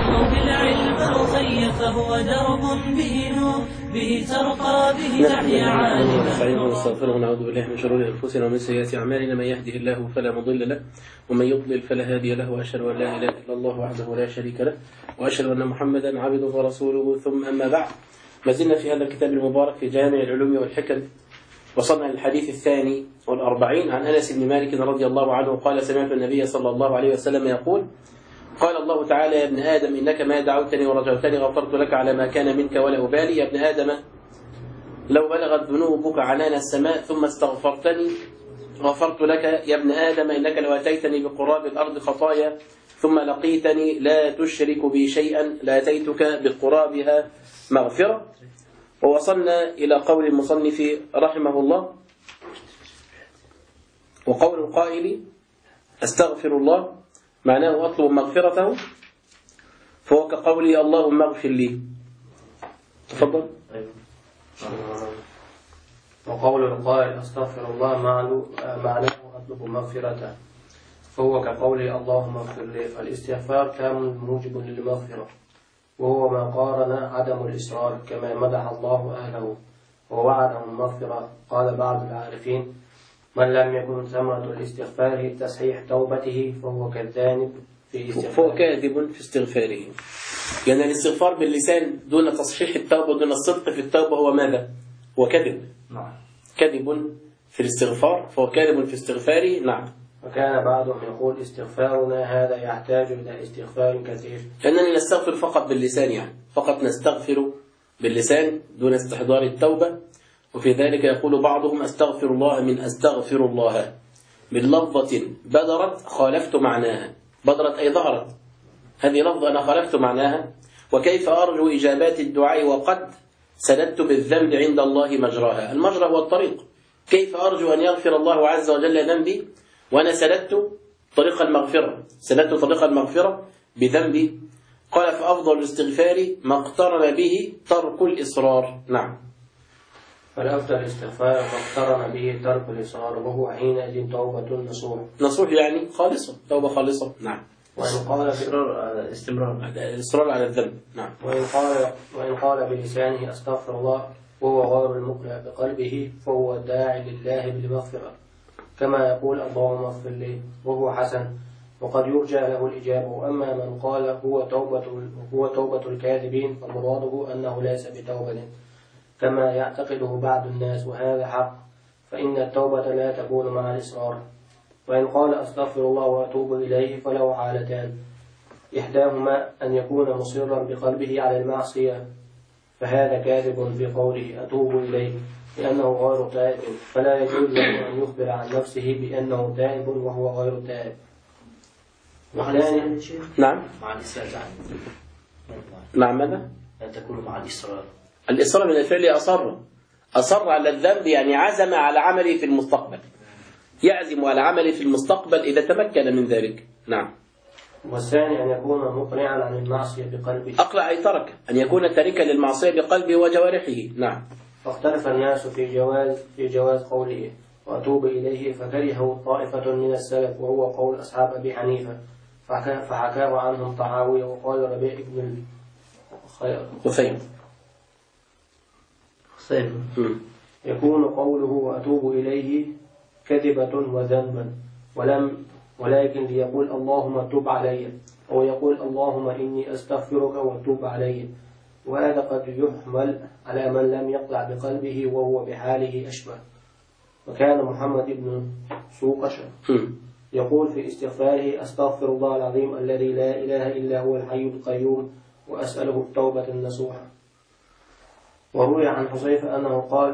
خذ العلم أخي فهو درب به نور به ترقى به تحيا عالما. نستعينه ونستغفره ونعوذ بالله من شرور أنفسنا ومن سيئات أعمالنا، من يهده الله فلا مضل له ومن يضلل فلا هادي له، وأشهد أن لا إله إلا الله وحده لا شريك له، وأشهد أن محمدا عبده ورسوله. ثم أما بعد، ما زلنا في هذا الكتاب المبارك في جامع العلوم والحكم، وصلنا للحديث 42 عن أنس بن مالك رضي الله عنه قال: سمعت النبي صلى الله عليه وسلم يقول: قال الله تعالى: يا ابن آدم إنك ما دعوتني ورجوتني غفرت لك على ما كان منك ولا أبالي. يا ابن آدم لو بلغت ذنوبك عنان السماء ثم استغفرتني غفرت لك. يا ابن آدم إنك لو أتيتني بقراب الأرض خطايا ثم لقيتني لا تشرك بي شيئا لأتيتك بقرابها مغفرة. ووصلنا إلى قول المصنف رحمه الله: وقول القائل أستغفر الله معناه أطلب مغفرته، فهو كقولي اللهم اغفر لي. تفضل. وقول القائل أستغفر الله معناه أطلب مغفرته، فهو كقولي اللهم اغفر لي. فالاستغفار كامل موجب للمغفرة، وهو ما قارن عدم الإصرار، كما مدح الله أهله ووعدهم المغفرة. قال بعض العارفين: من لم يكن ثمرة الاستغفار تصحيح توبته فهو كذاب في استغفاره. فهو كاذب في استغفاره. يعني الاستغفار باللسان دون تصحيح التوبة دون الصدق في التوبة هو ماذا؟ هو كذب. نعم. كذب في الاستغفار، فهو كاذب في استغفاره. نعم. وكان بعضهم يقول: استغفارنا هذا يحتاج إلى استغفار كثير. لأننا نستغفر فقط باللسان، يعني فقط نستغفر باللسان دون استحضار التوبة. وفي ذلك يقول بعضهم: أستغفر الله من أستغفر الله من لفظة بدرت خالفت معناها. بدرت أي ظهرت، هذه لفظة أنا خالفت معناها. وكيف أرجو إجابات الدعاء وقد سددت بالذنب عند الله مجراها. المجرى هو الطريق. كيف أرجو أن يغفر الله عز وجل ذنبي وأنا سددت طريق المغفرة، سددت طريق المغفرة بذنبي. قال: فأفضل الاستغفار ما اقترن به ترك الإصرار. نعم. فالأفضل الاستغفار ما اقترن به ترك الإصرار، وهو حينئذ توبة نصوح. نصوح يعني خالصة، توبة خالصة. نعم. وإن قال الإصرار على الذنب. نعم. وإن قال بلسانه أستغفر الله وهو غير المقنع بقلبه، فهو داعي لله بالمغفرة، كما يقول اللهم اغفر لي، وهو حسن وقد يرجى له الإجابة. وأما من قال هو توبة الكاذبين، فمراده أنه ليس بتوبة كما يعتقده بعض الناس، وهذا حق، فإن التوبة لا تكون مع الإصرار. وإن قال أستغفر الله وأتوب إليه فله حالتان: إحداهما أن يكون مصرا بقلبه على المعصية، فهذا كاذب في قوله أتوب إليه، لأنه غير تائب، فلا يجوز له أن يخبر عن نفسه بأنه تائب وهو غير تائب. والثاني نعم مع الإصرار. مع ماذا؟ لا تكون مع الإصرار. الإصرار من الفعل أصر على الذنب، يعني عزم على عمله في المستقبل، يعزم على عمله في المستقبل إذا تمكن من ذلك. نعم. والثاني أن يكون مقنعا عن المعصية بقلبه. أقلع أي ترك، أن يكون تاركا للمعصية بقلبه وجوارحه. نعم. فاختلف الناس في جواز قوله وأتوب إليه، فكرهه طائفة من السلف، وهو قول أصحاب أبي حنيفة، فحكاه عنهم طحاوي. وقال ربيع بن خثيم يكون قوله وأتوب إليه كذبة وذنبا، ولكن ليقول اللهم تب علي، أو يقول اللهم إني أستغفرك وتوب علي. وهذا قد يحمل على من لم يقلع بقلبه وهو بحاله أشبه. وكان محمد بن سوقش يقول في استغفاره: أستغفر الله العظيم الذي لا إله إلا هو الحي القيوم، وأسأله التوبة النصوحة. وروي عن حذيفة أنه قال: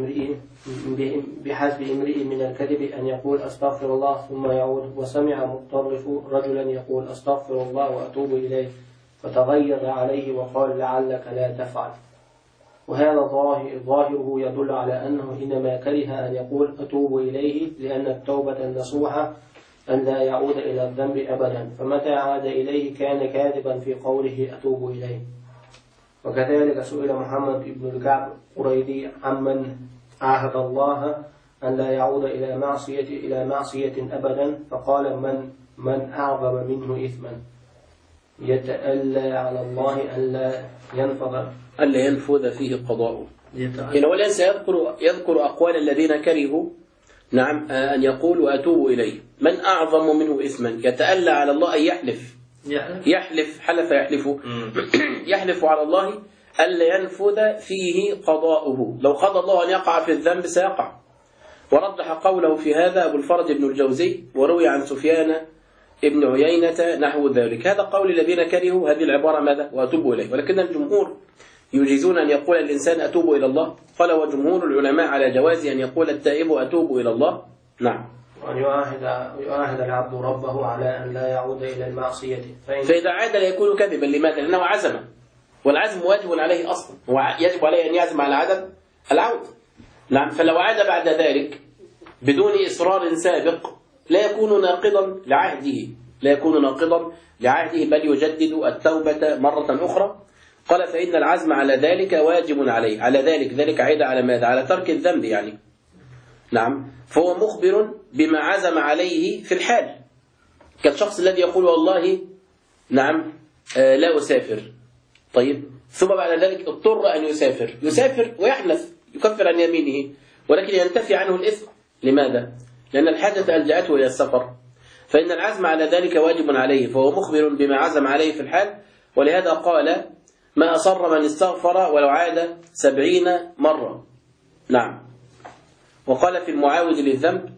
بحسب امرئ من الكذب أن يقول أستغفر الله ثم يعود. وسمع مطرف رجلا يقول أستغفر الله وأتوب إليه، فتغير عليه وقال: لعلك لا تفعل. وهذا ظاهره يدل على أنه إنما كره أن يقول أتوب إليه، لأن التوبة النصوحة أن لا يعود إلى الذنب أبدا، فمتى عاد إليه كان كاذبا في قوله أتوب إليه. وكذلك سئل محمد بن الكعب قريدي عمن عاهد الله أن لا يعود إلى معصية أبدا، فقال: من أعظم منه إثما. يتألى على الله ألا ينفذ فيه قضاؤه. إن هو الإنسان يذكر أقوال الذين كرهوا نعم أن يقول وأتوب إليه. من أعظم منه إثما يتألى على الله أن يحلف يحلف على الله ألا ينفذ فيه قضاؤه. لو قضى الله أن يقع في الذنب سيقع. ورجح قوله في هذا أبو الفرج بن الجوزي، وروي عن سفيان ابن عيينة نحو ذلك. هذا قول الذين كرهوا هذه العبارة ماذا؟ وأتوب إليه. ولكن الجمهور يجيزون أن يقول الإنسان أتوب إلى الله. قال وجمهور العلماء على جواز أن يقول التائب أتوب إلى الله. نعم. وأن يعاهد العبد ربه على أن لا يعود إلى المعصية. فإذا عاد لا يكون كذبا. لماذا؟ لأنه عزم، والعزم واجب عليه أصلا، يجب عليه أن يعزم على عدم العودة. نعم. فلو عاد بعد ذلك بدون إصرار سابق لا يكون ناقضا لعهده، بل يجدد التوبة مرة أخرى. قال فإن العزم على ذلك واجب عليه. على ذلك عيد على ماذا؟ على ترك الذنب يعني. نعم. فهو مخبر بما عزم عليه في الحال، كالشخص الذي يقول والله نعم لا أسافر، طيب ثم بعد ذلك اضطر أن يسافر ويحنث يكفر عن يمينه، ولكن ينتفي عنه الإثم. لماذا؟ لأن الحاجة ألجأته إلى السفر. فإن العزم على ذلك واجب عليه، فهو مخبر بما عزم عليه في الحال. ولهذا قال ما أصر من استغفر ولو عاد 70 مرة. نعم. وقال في المعاود للذنب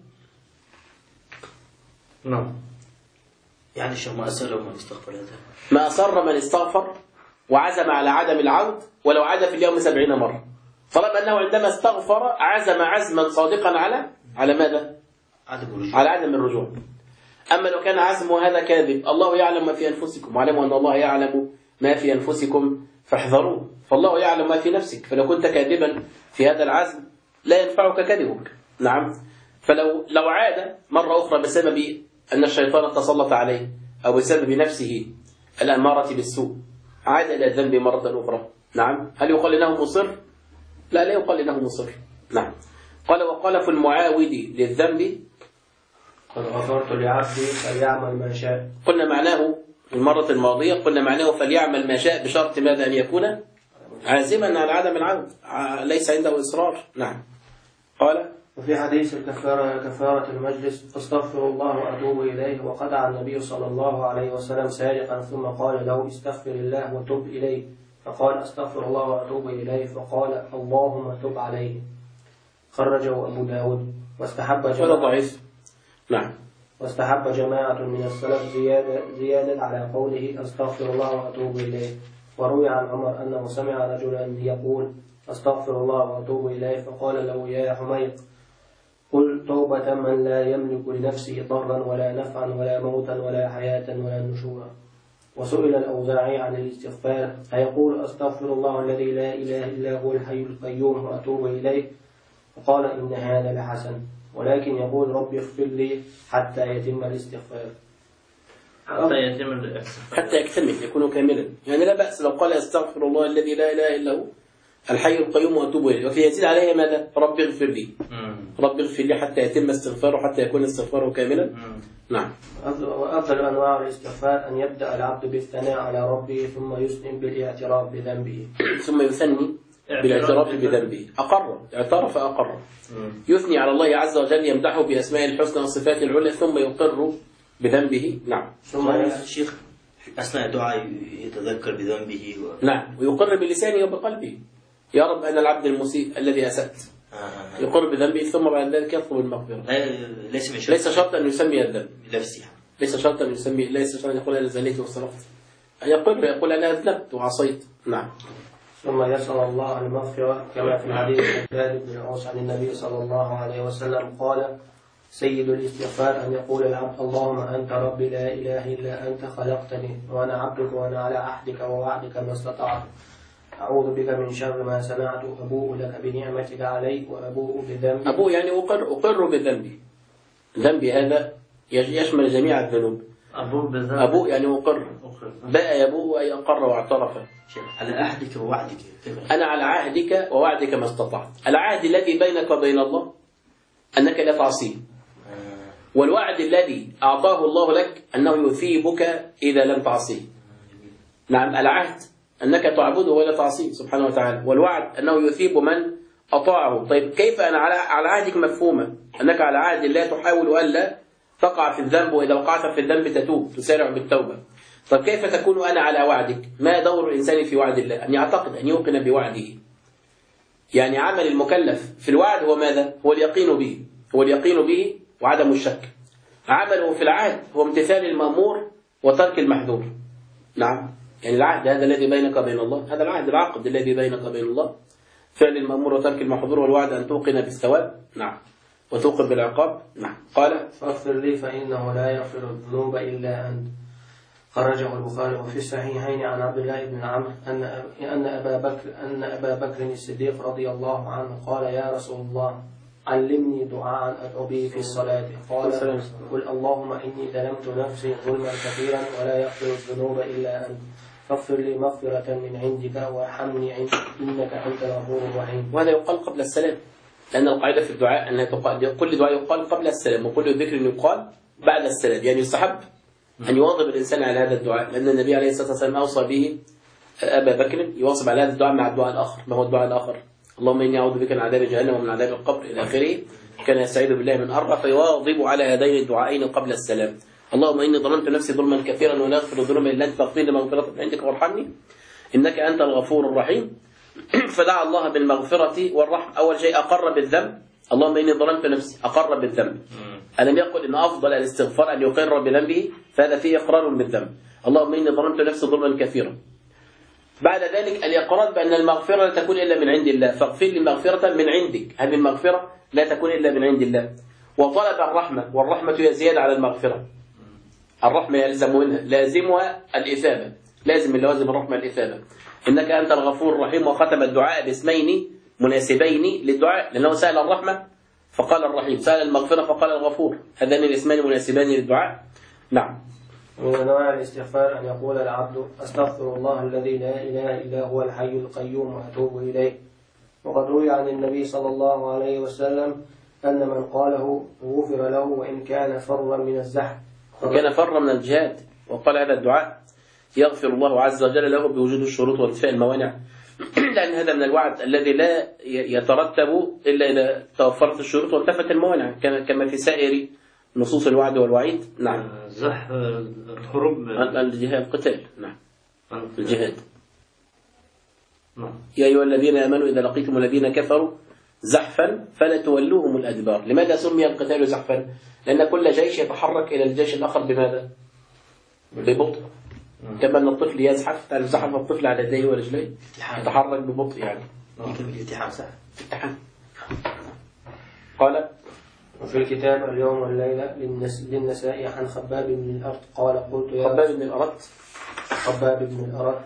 نعم، يعني شو ما أصر من استغفر هذا؟ ما أصر من استغفر وعزم على عدم العود ولو عاد في اليوم 70 مرة. طالما أنه عندما استغفر عزم عزما صادقا على ماذا؟ على عدم الرجوع. أما لو كان عزمه هذا كاذب، الله يعلم ما في أنفسكم واعلموا أن الله يعلم ما في أنفسكم فاحذروه. فالله يعلم ما في نفسك، فلو كنت كاذبا في هذا العزم لا ينفعك كذبك. نعم. فلو عاد مرة أخرى بسبب أن الشيطان تسلط عليه أو بسبب نفسه الأمارة بالسوء، عاد إلى الذنب مرة أخرى. نعم. هل يقال إنه مصر؟ لا يقال إنه مصر. نعم. وقال في المعاود للذنب قد غفرت لعبدي فليعمل ما شاء. قلنا معناه المرة الماضية فليعمل ما شاء بشرط ماذا؟ أن يكون عازما على عدم العود، ليس عنده إصرار. نعم. قال وفي حديث كفارة المجلس أستغفر الله وأتوب إليه، وقطع النبي صلى الله عليه وسلم سارقا ثم قال له استغفر الله وتب إليه، فقال أستغفر الله وأتوب إليه، فقال اللهم تب عليه. خرجه أبو داود. واستحب جماعة من السلف زيادة على قوله أستغفر الله وأتوب إليه. وروي عن عمر أنه سمع رجلا يقول أستغفر الله وأتوب إليه، فقال له يا حميد قل توبة من لا يملك لنفسه ضرا ولا نفعا ولا موتا ولا حياة ولا نشورا. وسئل الأوزاعي عن الاستغفار فيقول أستغفر الله الذي لا إله إلا هو الحي القيوم وأتوب إليه، فقال إن هذا لحسن، ولكن يقول رب اغفر لي حتى يتم الاستغفار. حتى يكتمل يكون كاملا، يعني لا بأس لو قال أستغفر الله الذي لا إله إلا هو الحي القيوم وأتوب إليه، وفي يزيد عليه ماذا؟ رب اغفر لي. رب اغفر لي حتى يتم استغفاره، حتى يكون استغفاره كاملا. نعم. وأفضل أنواع الاستغفار أن يبدأ العبد بالثناء على ربه ثم يثني بالاعتراف بذنبه. ثم يثني بالاعتراف بذنبه. اعترف أقر. يثني على الله عز وجل، يمدحه بأسماء الحسنى والصفات العلى، ثم يقر بذنبه. نعم. ثم الشيخ أثناء الدعاء يتذكر بذنبه نعم، ويقر بلسانه وبقلبه يا رب أنا العبد المسيء الذي أسأت. يقر بذنبه ثم بعد ذلك يطلب المغفرة. ليس شرط أن يسمي الذنب، ليس شرط أن يقول أنا زنيت وصرفت، يقول أنا أذنبت وعصيت. نعم. ثم يسأل الله المغفرة كما في الحديث الثالث بن عوس عن النبي صلى الله عليه وسلم قال سيد الاستغفار أن يقول العبد اللهم أنت ربي لا إله إلا أنت خلقتني وأنا عبدك وأنا على عهدك ووعدك ما استطعت، أعوذ بك من شر ما صنعت، أبوء لك بنعمتك علي وأبوء بذنبي. أبوء يعني أقر بذنبي. ذنبي هذا يشمل جميع الذنوب. أبوء يعني أقر. بقى يبوء أي أقر واعترف. على عهدك ووعدك. أنا على عهدك ووعدك ما استطعت. العهد الذي بينك وبين الله أنك لا تعصيه، والوعد الذي أعطاه الله لك أنه يثيبك إذا لم تعصيه. نعم العهد أنك تعبده ولا تعصيه سبحانه وتعالى، والوعد أنه يثيب من أطاعه. طيب كيف أنا على عهدك مفهومة أنك على عهد الله تحاول ألا تقع في الذنب، وإذا وقعت في الذنب تتوب تسارع بالتوبة. طيب كيف تكون أنا على وعدك؟ ما دور الإنسان في وعد الله؟ أن يعتقد، أن يوقن بوعده. يعني عمل المكلف في الوعد هو ماذا؟ هو اليقين به، هو اليقين به وعدم الشك. عمله في العهد هو امتثال المأمور وترك المحذور. نعم، يعني العهد هذا الذي بينك وبين الله، هذا العهد العقد الذي بينك وبين الله، فعل المأمور وترك المحظور، والوعد أن توقن بالثواب. نعم، وتوقن بالعقاب. نعم. قال فاغفر لي فإنه لا يغفر الذنوب إلا أنت. خرجه البخاري. وفي الصحيحين عن عبد الله بن عمرو أن أبا بكر الصديق رضي الله عنه قال يا رسول الله علمني دعاء أدعو به في الصلاة. قال قل اللهم إني ظلمت نفسي ظلما كثيرا ولا يغفر الذنوب إلا أنت فاغفر لي مغفرة من عندك وارحمني إنك أنت الغفور الرحيم. وهذا يقال قبل السلام، لأن القاعدة في الدعاء أنها تقال، كل دعاء يقال قبل السلام، وكل ذكر يقال بعد السلام. يعني يستحب أن يواظب الإنسان على هذا الدعاء، لأن النبي عليه الصلاة والسلام أوصى به أبا بكر يواظب على هذا الدعاء مع الدعاء الآخر. ما هو الدعاء الآخر؟ اللهم إني أعوذ بك من عذاب جهنم ومن عذاب القبر إلى آخره. كان يستعيذ بالله من أربع، فيواظب على هذين الدعائين قبل السلام. اللهم إني ظلمت نفسي ظلما كثيرا ولا أغفر الذنوب إلا أنت فاغفر لي مغفرة من عندك وارحمني إنك أنت الغفور الرحيم. فدعا الله بالمغفرة والرحمة. أول شيء أقر بالذنب، اللهم إني ظلمت نفسي، أقر بالذنب. ألم يقل إن أفضل الاستغفار أن يقر بذنبه؟ فهذا فيه إقرار بالذنب. اللهم إني ظلمت نفسي ظلما كثيرا. بعد ذلك الإقرار بأن المغفرة لا تكون إلا من عند الله، فاغفر لي مغفرة من عندك. هذه المغفرة لا تكون إلا من عند الله. وطلب الرحمة، والرحمة هي زيادة على المغفرة. الرحمة يلزم منها، لازمها الإثابة، لازم من لوازم الرحمة الإثابة. إنك أنت الغفور الرحيم. وختم الدعاء باسمين مناسبين للدعاء، لأنه سأل الرحمة فقال الرحيم، سأل المغفرة فقال الغفور. هذان الاسمان مناسبان للدعاء. نعم. ومن أنواع الاستغفار أن يقول العبد أستغفر الله الذي لا إله إلا هو الحي القيوم وأتوب إليه. وقد روي عن النبي صلى الله عليه وسلم أن من قاله غفر له وإن كان فرا من الزحف، وكان فرا من الجهاد. وقال هذا الدعاء يغفر الله عز وجل له بوجود الشروط وانتفاء الموانع، لأن هذا من الوعد الذي لا يترتب إلا إذا توفرت الشروط وانتفت الموانع، كما في سائر نصوص الوعد والوعيد. نعم. زحف الحروب، الجهاد، القتال. نعم، الجهاد. يا أيها الذين آمنوا إذا لقيتم الذين كفروا زحفا فلا تولوهم الأدبار. لماذا سمي القتال زحفا؟ لأن كل جيش يتحرك إلى الجيش الآخر بماذا؟ ببطء. كما أن الطفل يزحف، تعرف زحف الطفل على يديه ورجليه، يتحرك ببطء. يعني الالتحام. صح، الالتحام. قال وفي الكتاب اليوم والليلة للنسائي عن خباب بن الأرت قال قلت يا خباب بن الأرت. خباب بن الأرت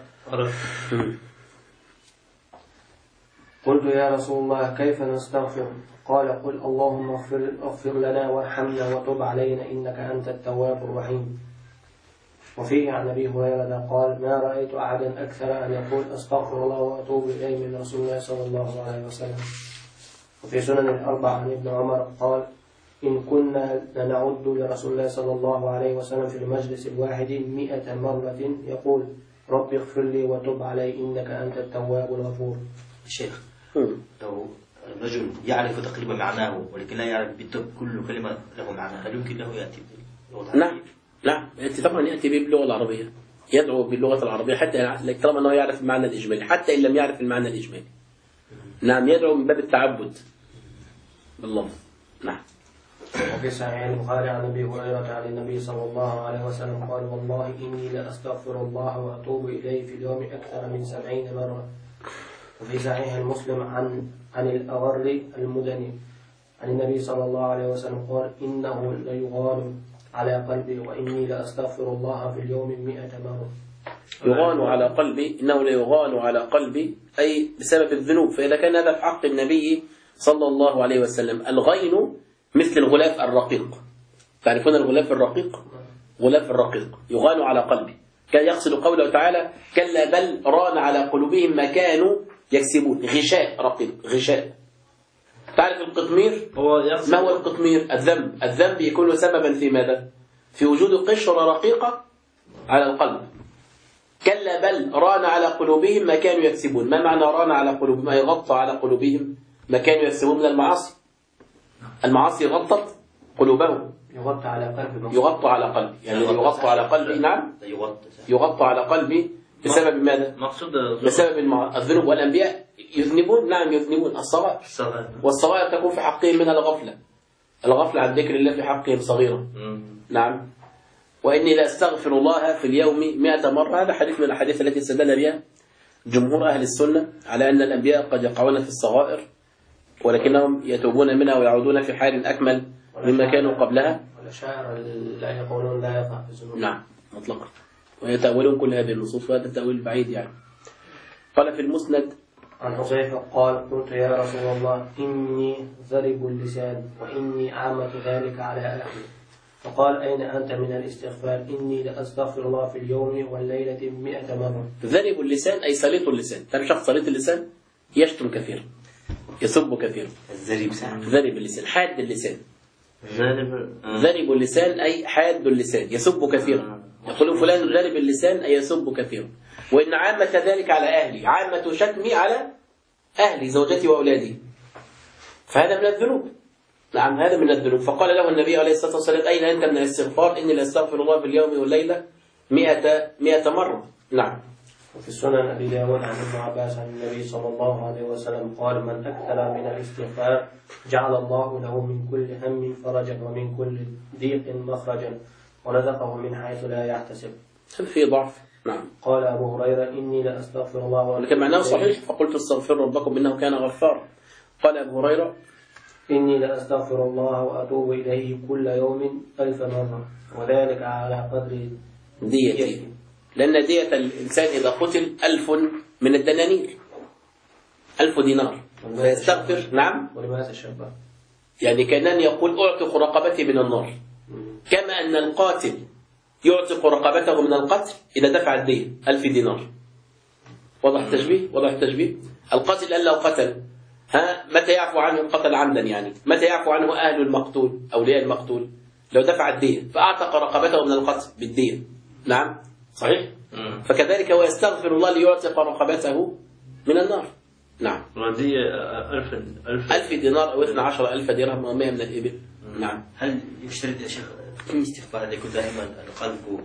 قلت يا رسول الله كيف نستغفر؟ قال قل اللهم اغفر لنا وارحمنا وتب علينا إنك أنت التواب الرحيم. وفيه عن أبي هريرة قال ما رأيت أحدا أكثر أن يقول أستغفر الله وأتوب إليه من رسول الله صلى الله عليه وسلم. وفي سنن الأربعة عن ابن عمر قال إن كنا لنعد لرسول الله صلى الله عليه وسلم في المجلس الواحد 100 مرة يقول رب اغفر لي وتب علي إنك أنت التواب الغفور. الشيخ لو الرجل يعرف تقريبا معناه ولكن لا يعرف بالضبط كل كلمة له معنى، هل يمكن له يأتي باللغة العربية؟ نعم، طبعا يأتي باللغة العربية، يدعو باللغة العربية حتى طالما أنه يعرف المعنى الإجمالي، حتى إن لم يعرف المعنى الإجمالي. نعم، يدعو من باب التعبد باللفظ. نعم. وفي صحيح البخاري عن أبي هريرة عن النبي صلى الله عليه وسلم قال والله إني لأستغفر الله وأتوب إليه في اليوم أكثر من 70 مرة. وفي صحيح المسلم عن الأغر المدني عن النبي صلى الله عليه وسلم قال إنه ليغان على قلبي وإني لأستغفر الله في اليوم 100 مرة. يغان على قلبي، إنه ليغان على قلبي أي بسبب الذنوب. فإذا كان هذا في حق النبي صلى الله عليه وسلم، الغين مثل الغلاف الرقيق. تعرفون الغلاف الرقيق؟ غلاف الرقيق يغان على قلبي. كان يقصد قوله تعالى كلا بل ران على قلوبهم ما كانوا يكسبون. غشاء رقيق، غشاء. تعرف القطمير؟ ما هو القطمير؟ الذنب يكون سببا في ماذا؟ في وجود قشرة رقيقة على القلب. كلا بل ران على قلوبهم ما كانوا يكسبون. ما معنى ران على قلوبهم؟ ما يغطى على قلوبهم ما كانوا يكسبون من المعاصي. المعاصي غطت قلوبهم. يغطى على قلبه. يغطى على قلبي، يعني يغطى على قلبي. نعم، يغطى على قلبي بسبب ماذا؟ مقصود بسبب الذنوب. والأنبياء يذنبون، نعم يذنبون الصغائر، والصغائر تكون في حقهم منها الغفلة عن ذكر الله في حقهم صغيرة. نعم. وإني لأستغفر الله في اليوم 100 مرة. هذا حديث من الأحاديث التي استدل بها جمهور أهل السنة على أن الأنبياء قد يقعون في الصغائر ولكنهم يتوبون منها ويعودون في حال أكمل مما كانوا قبلها. والأشاعرة لا يقولون لا يقع في الذنوب. نعم مطلقا، ويتأولون كل هذه النصوص، وهذا التأويل بعيد يعني. قال في المسند عن حذيفة قال قلت يا رسول الله إني ضرب اللسان وإني عامة ذلك على أهلي، فقال أين أنت من الاستغفار؟ إني لأستغفر الله في اليوم والليلة 100 مرة. ذرب اللسان أي سليط اللسان. تعرف شخص سليط اللسان يشتم كثيرا، يسب كثيرا. ذرب اللسان حاد اللسان. ذرب اللسان أي حاد اللسان، يسب كثيرا. يقول فلان ذرب اللسان أي يسب كثيرا. وإن عامة ذلك على أهلي، عامة شتمي على أهلي زوجتي وأولادي، فهذا من الذنوب. نعم هذا من الذنوب. فقال له النبي عليه الصلاة والسلام أين أنت من الاستغفار؟ إني لأستغفر الله في اليوم والليلة 100 مرة. نعم. وفي السنن أبي داود عن ابن عباس عن النبي صلى الله عليه وسلم قال من أكثر من الاستغفار جعل الله له من كل هم فرجا ومن كل ضيق مخرجا ورزقه من حيث لا يحتسب. في ضعف. نعم. قال أبو هريرة إني لأستغفر الله ولكن معناه صحيح، فقلت استغفروا ربكم إنه كان غفارا. قال أبو هريرة إني لأستغفر الله وأتوب إليه كل يوم 1000 مرة وذلك على قدر ديته، لأن دية الإنسان إذا قتل 1000 من الدنانير، 1000 دينار، فيستغفر. نعم. ولماذا الشباب؟ يعني كأنني يقول أعتق رقبتي من النار، كما أن القاتل يعتق رقبته من القتل إذا دفع الدية 1000 دينار. واضح التشبيه؟ واضح التشبيه؟ القاتل الآن لو قتل، متى يعفو عنه القتل عمدا؟ يعني متى يعفو عنه أهل المقتول، أولياء المقتول؟ لو دفع الدية فأعتق رقبته من القتل بالدية. نعم صحيح. فكذلك هو يستغفر الله ليعتق رقبته من النار. نعم. ودي 1000 دينار أو 12,000 درهم و100 من الإبل. نعم. هل يشترط يا شيخ في الاستغفار أن يكون دائما القلب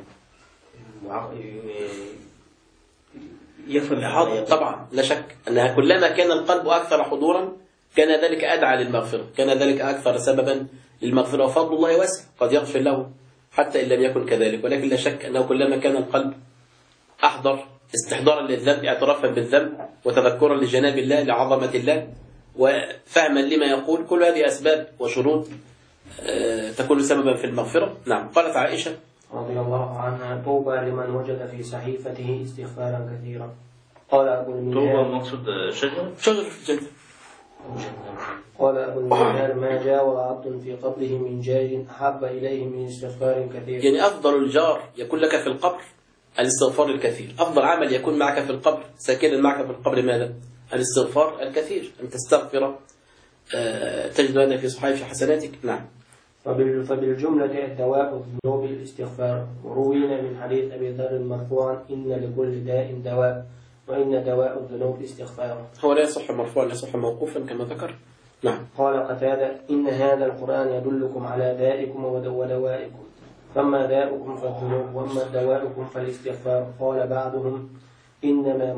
يفهم؟ طبعا لا شك أنها كلما كان القلب أكثر حضورا كان ذلك أدعى للمغفرة، كان ذلك أكثر سببا للمغفرة، وفضل الله واسع قد يغفر له حتى إن لم يكن كذلك. ولكن لا شك أنه كلما كان القلب أحضر استحضارا للذنب، اعترافا بالذنب وتذكرا لجناب الله لعظمة الله وفهما لما يقول، كل هذه أسباب وشروط تكون سببا في المغفرة. نعم. قالت عائشة رضي الله عنها طوبى لمن وجد في صحيفته استغفارا كثيرا. قال أبو المنهال طوبى مقصود شجر في الجنة. قال أبو المنهال ما جاور عبد في قبره من جار أحب إليه من استغفار كثير. يعني أفضل الجار يكون لك في القبر الاستغفار الكثير، أفضل عمل يكون معك في القبر ساكنا معك في القبر ماذا؟ الاستغفار الكثير، أن تستغفر تجد هذا في صحيفة حسناتك. نعم. فبالجملة الدواء الذنوب الاستغفار. وروينا من حديث أبي ذر مرفوعا إن لكل داء دواء وإن دواء الذنوب الاستغفار. هو لا يصح مرفوعا، لا يصح موقوفا كما ذكر. نعم. قال قتادة إن هذا القرآن يدلكم على دائكم ودوائكم، فما داؤكم فالذنوب وما دواؤكم فالاستغفار. قال بعضهم إنما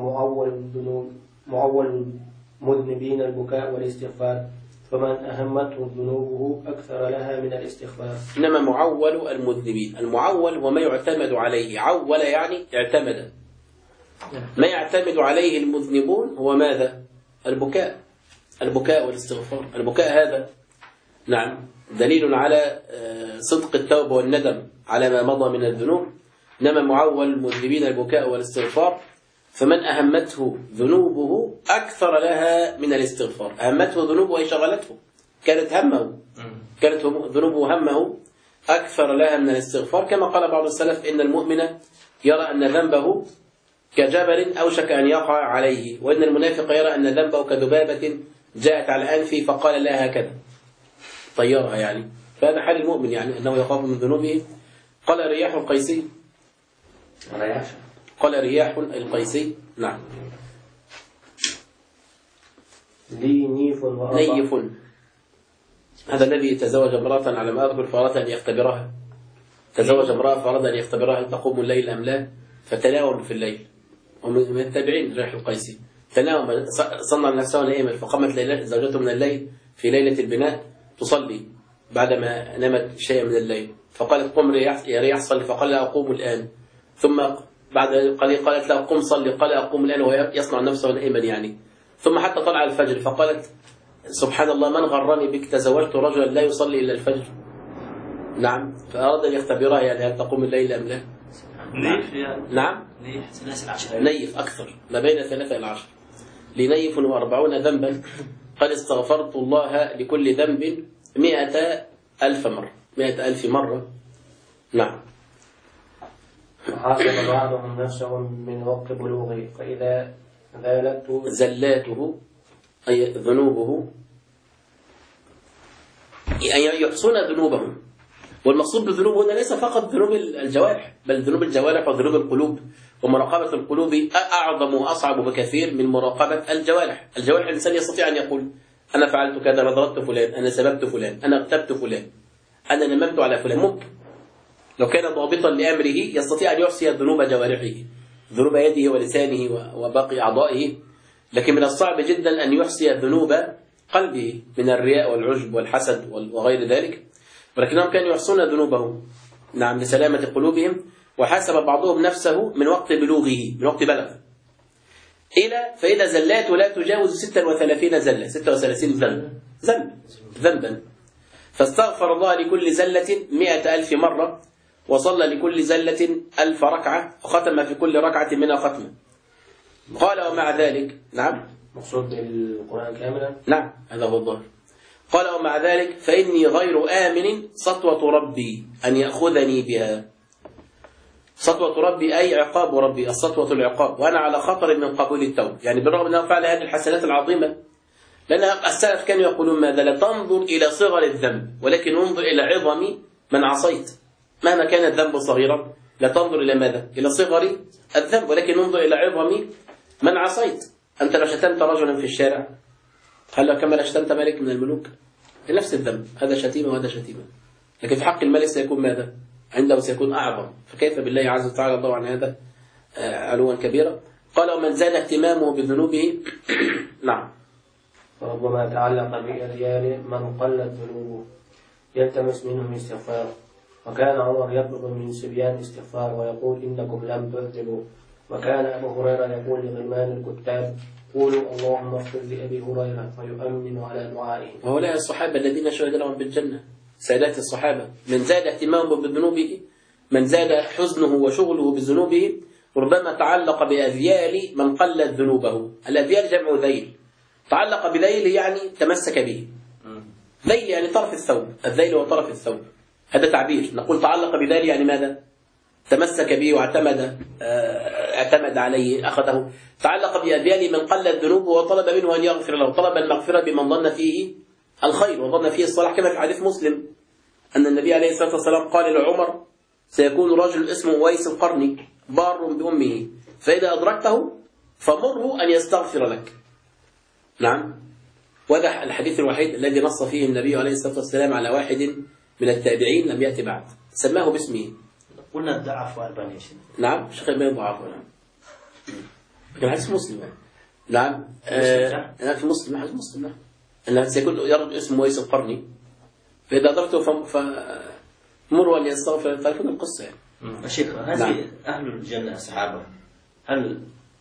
معول المذنبين البكاء والاستغفار، فمن أهمته ذنوبه أكثر لها من الاستغفار. إنما معول المذنبين، المعول وما يعتمد عليه، عول يعني اعتمد، ما يعتمد عليه المذنبون هو ماذا؟ البكاء والاستغفار. البكاء هذا نعم دليل على صدق التوبة والندم على ما مضى من الذنوب. إنما معول المذنبين البكاء والاستغفار، فمن أهمته ذنوبه أكثر لها من الاستغفار. أهمته ذنوبه أي شغلته، كانت همه، كانت ذنوبه همه أكثر لها من الاستغفار. كما قال بعض السلف إن المؤمن يرى أن ذنبه كجبل أوشك أن يقع عليه، وإن المنافق يرى أن ذنبه كذبابة جاءت على أنفه فقال لا هكذا طيرها يعني. فهذا حال المؤمن، يعني أنه يخاف من ذنوبه. قال رياح القيسي قال رياح القيسي. نعم. لي نيف وأربع. نيف هذا الذي تزوج امرأة على ما أذكر فأراد أن يختبرها. تزوج امرأة فأراد أن يختبرها هل تقوم الليل أم لا، فتناوم في الليل. ومن التابعين رياح القيسي تناوم، صنع نفسه نائما، فقامت زوجته من الليل في ليلة البناء تصلي بعدما نامت شيئا من الليل، فقالت قم يا رياح صلي، فقال لا أقوم الآن. ثم بعد قليل قالت لا قم صلي، قال أقوم الآن وهو يصنع نفسه نائما يعني. ثم حتى طلع الفجر فقالت سبحان الله من غرني بك، تزوجت رجلا لا يصلي إلا الفجر. نعم. فأراد أن يختبرها يعني هل تقوم الليل أم لا. نعم. نيف أكثر ما بين 3 إلى 10. لنيف 40 ذنبا قد استغفرت الله لكل ذنب 100,000 مرة. 100,000 مرة. نعم. وحاسب بعضهم نفسه من وقت بلوغه فإذا زلاته أي ذنوبه، أي يحصون ذنوبهم. والمقصود بالذنوب هنا ليس فقط ذنوب الجوارح، بل ذنوب الجوارح وذنوب القلوب. ومراقبة القلوب أعظم وأصعب بكثير من مراقبة الجوارح. الجوارح الإنسان يستطيع أن يقول أنا فعلت كذا، أنا ضربت فلان، أنا سببت فلان، أنا اغتبت فلان، أنا نممت على فلان. ممكن لو كان ضابطا لأمره يستطيع أن يحصي ذنوب جوارحه، ذنوب يده ولسانه وباقي أعضائه. لكن من الصعب جدا أن يحصي ذنوب قلبه من الرياء والعجب والحسد وغير ذلك، ولكنهم كانوا يحصون ذنوبهم. نعم. لسلامة قلوبهم. وحاسب بعضهم نفسه من وقت بلوغه، من وقت بلغ فإذا زلاته لا تجاوز 36 زلة، 36 ذنبا، فاستغفر الله لكل زلة 100,000 مرة، وصلى لكل زلة 1000 ركعة، وختم في كل ركعة منها ختمة. قال ومع ذلك. نعم. مقصود بالقرآن كاملا. نعم هذا هو الظاهر. قال ومع ذلك فإني غير آمن سطوة ربي أن يأخذني بها. سطوة ربي أي عقاب ربي، السطوة العقاب، وأنا على خطر من قبول التوبة. يعني بالرغم أنه فعل هذه الحسنات العظيمة، لأن السلف كانوا يقولون ماذا؟ لا تنظر إلى صغر الذنب ولكن انظر إلى عظم من عصيت. مهما كان الذنب صغيرا لا تنظر إلى ماذا؟ إلى صغر الذنب ولكن انظر إلى عظم من عصيت. أنت لو شتمت رجلا في الشارع، هل لو كما شتمت ملك من الملوك لنفس الذنب، هذا شتيمة وهذا شتيمة، لكن في حق الملك سيكون ماذا؟ عنده سيكون أعظم. فكيف بالله عز وجل الله عن هذا علوا كبيرا. قال ومن زاد اهتمامه بذنوبه. نعم. وربما تعلق بأذيال من قلت ذنوبه يلتمس منهم استغفار، وكان عمر يطلب من صبيان استغفار ويقول إنكم لم تذنبوا، وكان أبو هريرة يقول لغلمان الكتاب قولوا اللهم اغفر لأبي هريرة ويؤمن على دعائه. وهؤلاء الصحابة الذين شهد لهم بالجنة، سادات الصحابة. من زاد اهتمامه بذنوبه، من زاد حزنه وشغله بذنوبه، ربما تعلق بأذيال من قلت ذنوبه. الأذيال جمع ذيل، تعلق بذيل يعني تمسك به. ذيل يعني طرف الثوب، الذيل هو طرف الثوب، هذا تعبير. نقول تعلق بذيل يعني ماذا؟ تمسك به واعتمد عليه، أخذه. تعلق بأذيال من قلت ذنوبه وطلب منه أن يغفر له، طلب المغفرة بمن ظن فيه الخير وظن فيه الصلاح، كما في حديث مسلم أن النبي عليه الصلاة والسلام قال لعمر سيكون رجل اسمه ويس القرني بار بأمه، فإذا أدركته فمره أن يستغفر لك. نعم. وهذا الحديث الوحيد الذي نص فيه النبي عليه الصلاة والسلام على واحد من التابعين لم يأتي بعد، سماه باسمه. قلنا الضعف والباني. نعم شيخ الباني ضعف. نعم. كان حديث مسلم. نعم. في مسلم، حديث مسلم. نعم. أنه سيكون يرد اسم ويس القرني، فإذا أدركته فمروا أن يستغفر. تعرفون القصة يعني. الشيخ هذه أهل الجنة الصحابة هل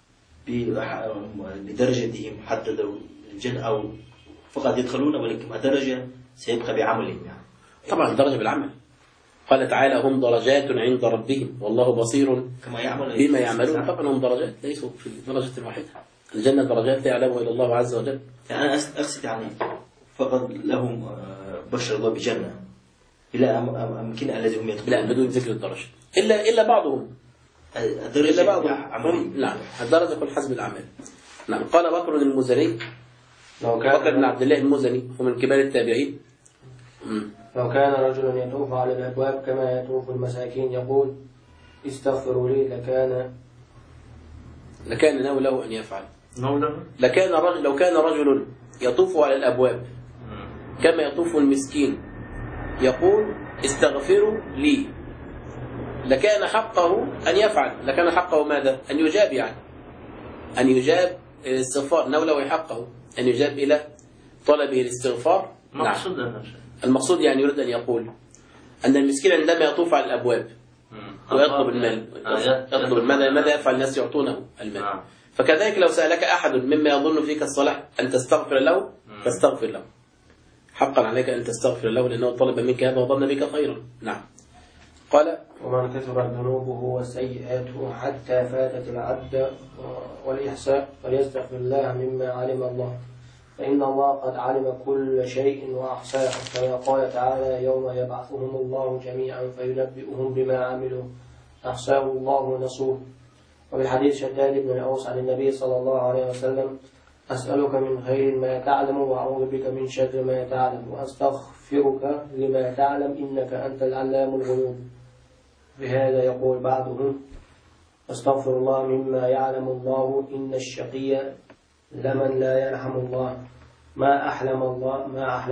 بدرجتهم حددوا الجنة أو فقط يدخلون، ولكن درجة سيبقى بعملهم يعني؟ طبعا درجة بالعمل. قال تعالى هم درجات عند ربهم والله بصير بما يعملون. طبعا هم درجات ليسوا في درجة واحدة، الجنة درجات لا يعلمها إلا الله عز وجل. يعني أنا أقصد يعني فقط لهم بشر الله بجنة بلا أمكنة الذي هم يدخلون، لا بدون ذكر الدرجة إلا بعضهم. الدرجة إلا بعضهم. نعم الدرجة يكون حسب الأعمال. نعم. قال بكر المزني، بكر بن عبد الله المزني هو من كبار التابعين. لو كان رجل يطوف على الأبواب كما يطوف المساكين يقول استغفروا لي لكان لكان نوله أن يفعل. نوله؟ لو كان رجل يطوف على الأبواب كما يطوف المسكين يقول استغفروا لي، لكان حقه أن يفعل. لكان حقه ماذا؟ أن يجاب، يعني أن يجاب الاستغفار. نوله حقه أن يجاب إلى طلبه الاستغفار. مقصود نعم. المقصود يعني يريد أن يقول أن المسكين عندما يطوف على الأبواب ويطلب المال، يطلب المال، ماذا يفعل الناس؟ يعطونه المال. فكذلك لو سألك أحد مما يظن فيك الصلاح أن تستغفر له فاستغفر له، حقا عليك أن تستغفر له لأنه طلب منك هذا وظن بك خيرا. نعم. قال ومن كثرت ذنوبه وسيئاته حتى فاتت العد والإحساء فليستغفر الله مما علم الله، فإن الله قد علم كل شيء وأحصاه، كما قال تعالى يوم يبعثهم الله جميعا فينبئهم بما عملوا أحصاه الله ونسوه. وفي الحديث شداد بن الأوس عن النبي صلى الله عليه وسلم أسألك من خير ما تعلم وأعوذ بك من شر ما تعلم وأستغفرك لما تعلم إنك أنت العلام الغيوب. بهذا يقول بعضهم أستغفر الله مما يعلم الله إن الشقي لمن لا يرحم الله ما أحلم الله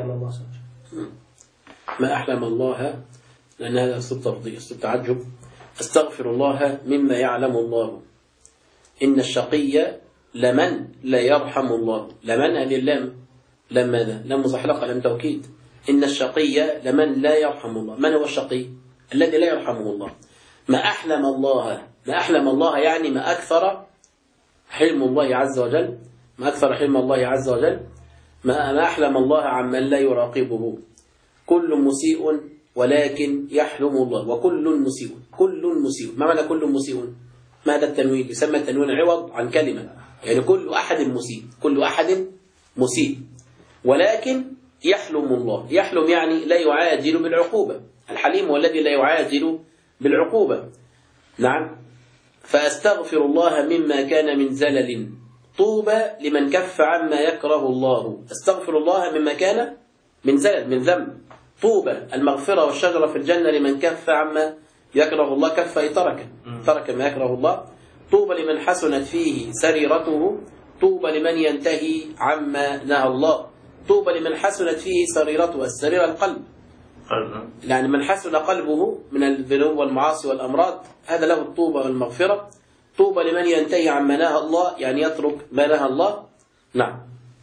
ما أحلم الله، لأن هذا أسلوب تفضيل، أسلوب تعجب. أستغفر الله مما يعلم الله إن الشقي لمن لا يرحم الله. لمن هذه اللام لم ماذا؟ لم مزحلقة، لم توكيد. إن الشقي لمن لا يرحم الله. من هو الشقي؟ الذي لا يرحمه الله. ما أحلم الله، ما أحلم الله يعني ما أكثر حلم الله عز وجل، ما أكثر حلم الله عز وجل، ما أحلم الله عمن لا يراقبه. كل مسيء ولكن يحلم الله، وكل مسيء. كل مسيء، ما معنى كل مسيء؟ ما هذا التنوين؟ يسمى التنوين عوض عن كلمة، يعني كل أحد مسيء، كل أحد مسيء، ولكن يحلم الله. يحلم يعني لا يعاجل بالعقوبة. الحليم هو الذي لا يعاجل بالعقوبة. نعم. فأستغفر الله مما كان من زلل طوبى لمن كف عما يكره الله. أستغفر الله مما كان من زلل، من ذنب. طوبى المغفرة والشجرة في الجنة لمن كف عما يكره الله. كف أي ترك ما يكره الله. طوبى لمن حسنت فيه سريرته. طوبى لمن ينتهي عما نهى الله. طوبى لمن حسنت فيه سريرته. السريرة القلب، يعني من حسن قلبه من الذنوب والمعاصي والأمراض هذا له الطوبى والمغفرة. طوبى لمن ينتهي عما نهى الله، يعني يترك ما نهى الله. نعم.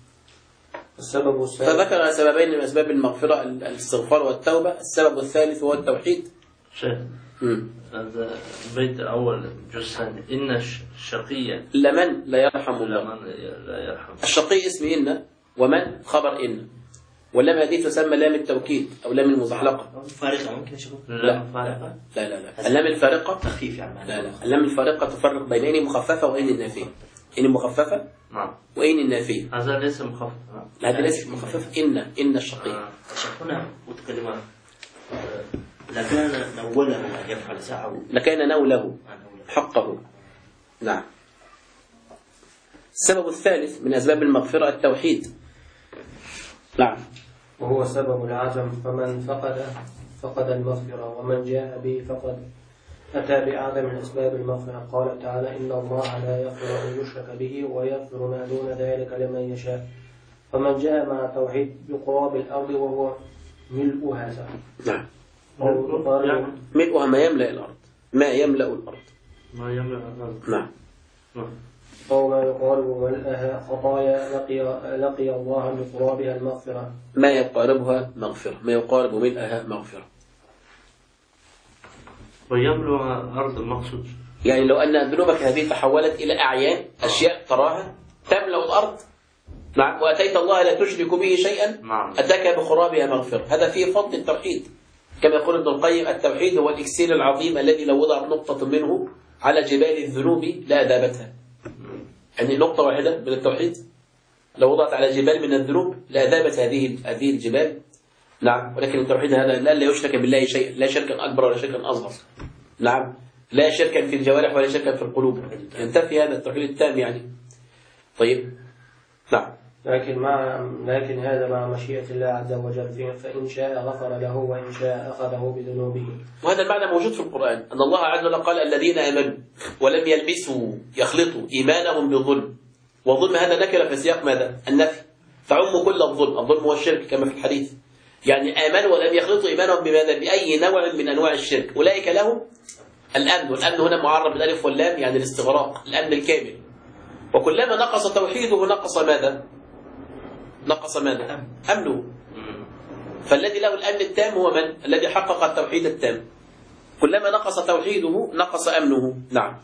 السبب الثالث، فذكر سببين من أسباب المغفرة، الاستغفار والتوبة. السبب الثالث هو التوحيد. شيخ هذا البيت الأول جزء إن الشقي لمن لا يرحم الله. لمن لا يرحم. الشقي اسم إن، ومن خبر إن، واللام هذه تسمى لام التوكيد أو لام المزحلقة. فارقة ممكن شكو؟ لا فارقة؟ لا. اللام الفارقة تخفيف يعني. لا. اللام الفارقة تفرق بين إن مخففة وإن النافية. إن مخففة وإن النافية. هذا ليس مخفف. هذا ليس مخفف. إن الشقي. شيخنا متكلمة لكان نوله أن يفعل ساعه. لكان نوله حقه. نعم. السبب الثالث من أسباب المغفرة التوحيد. نعم. وهو سبب العزم، فمن فقد المغفرة، ومن جاء به فقد أتى بأعظم من أسباب المغفرة. قال تعالى إن الله لا يغفر أن يشرك به ويغفر ما دون ذلك لمن يشاء. فمن جاء مع التوحيد بقراب الأرض وهو ملؤها. نعم. ملؤها ما يملأ الأرض. ما يملأ الأرض. ما يملأ الأرض. نعم. أو ما يقارب ملئها خطايا لقي الله بقرابها المغفرة. ما يقاربها مغفرة، ما يقارب ملئها مغفرة. ويملأ أرض المقصود، يعني لو أن ذنوبك هذه تحولت إلى أعيان، أشياء تراها تملأ الأرض. نعم. وأتيت الله لا تشرك به شيئا. نعم. أتاك بقرابها مغفرة. هذا فيه فضل التوحيد، كما يقول ابن القيم التوحيد هو الإكسير العظيم الذي لو وضعت نقطة منه على جبال الذنوب لأذابتها. يعني نقطة واحدة من التوحيد لو وضعت على جبال من الذنوب لأذابت هذه الجبال. نعم. ولكن التوحيد هذا لا يشرك بالله شيء، لا شركا أكبر ولا شركا أصغر. نعم. لا شركا في الجوارح ولا شركا في القلوب. ينتفي هذا التوحيد التام يعني. طيب. نعم. لكن هذا مع مشيئة الله عز وجل، فإن شاء غفر له وإن شاء أخذه بذنوبه. وهذا المعنى موجود في القرآن، أن الله عز وجل قال الذين آمنوا ولم يلبسوا يخلطوا إيمانهم بالظلم، والظلم هذا نكر في سياق ماذا؟ النفي، تعم كل الظلم، الظلم هو الشرك كما في الحديث. يعني آمنوا ولم يخلطوا إيمانهم بماذا؟ بأي نوع من أنواع الشرك، أولئك لهم الأمن، والأمن هنا معرب بالألف واللام يعني الاستغراق، الأمن الكامل. وكلما نقص توحيده نقص ماذا؟ نقص ماذا؟ أمنه. فالذي له الأمن التام هو من؟ الذي حقق التوحيد التام. كلما نقص توحيده نقص أمنه. نعم.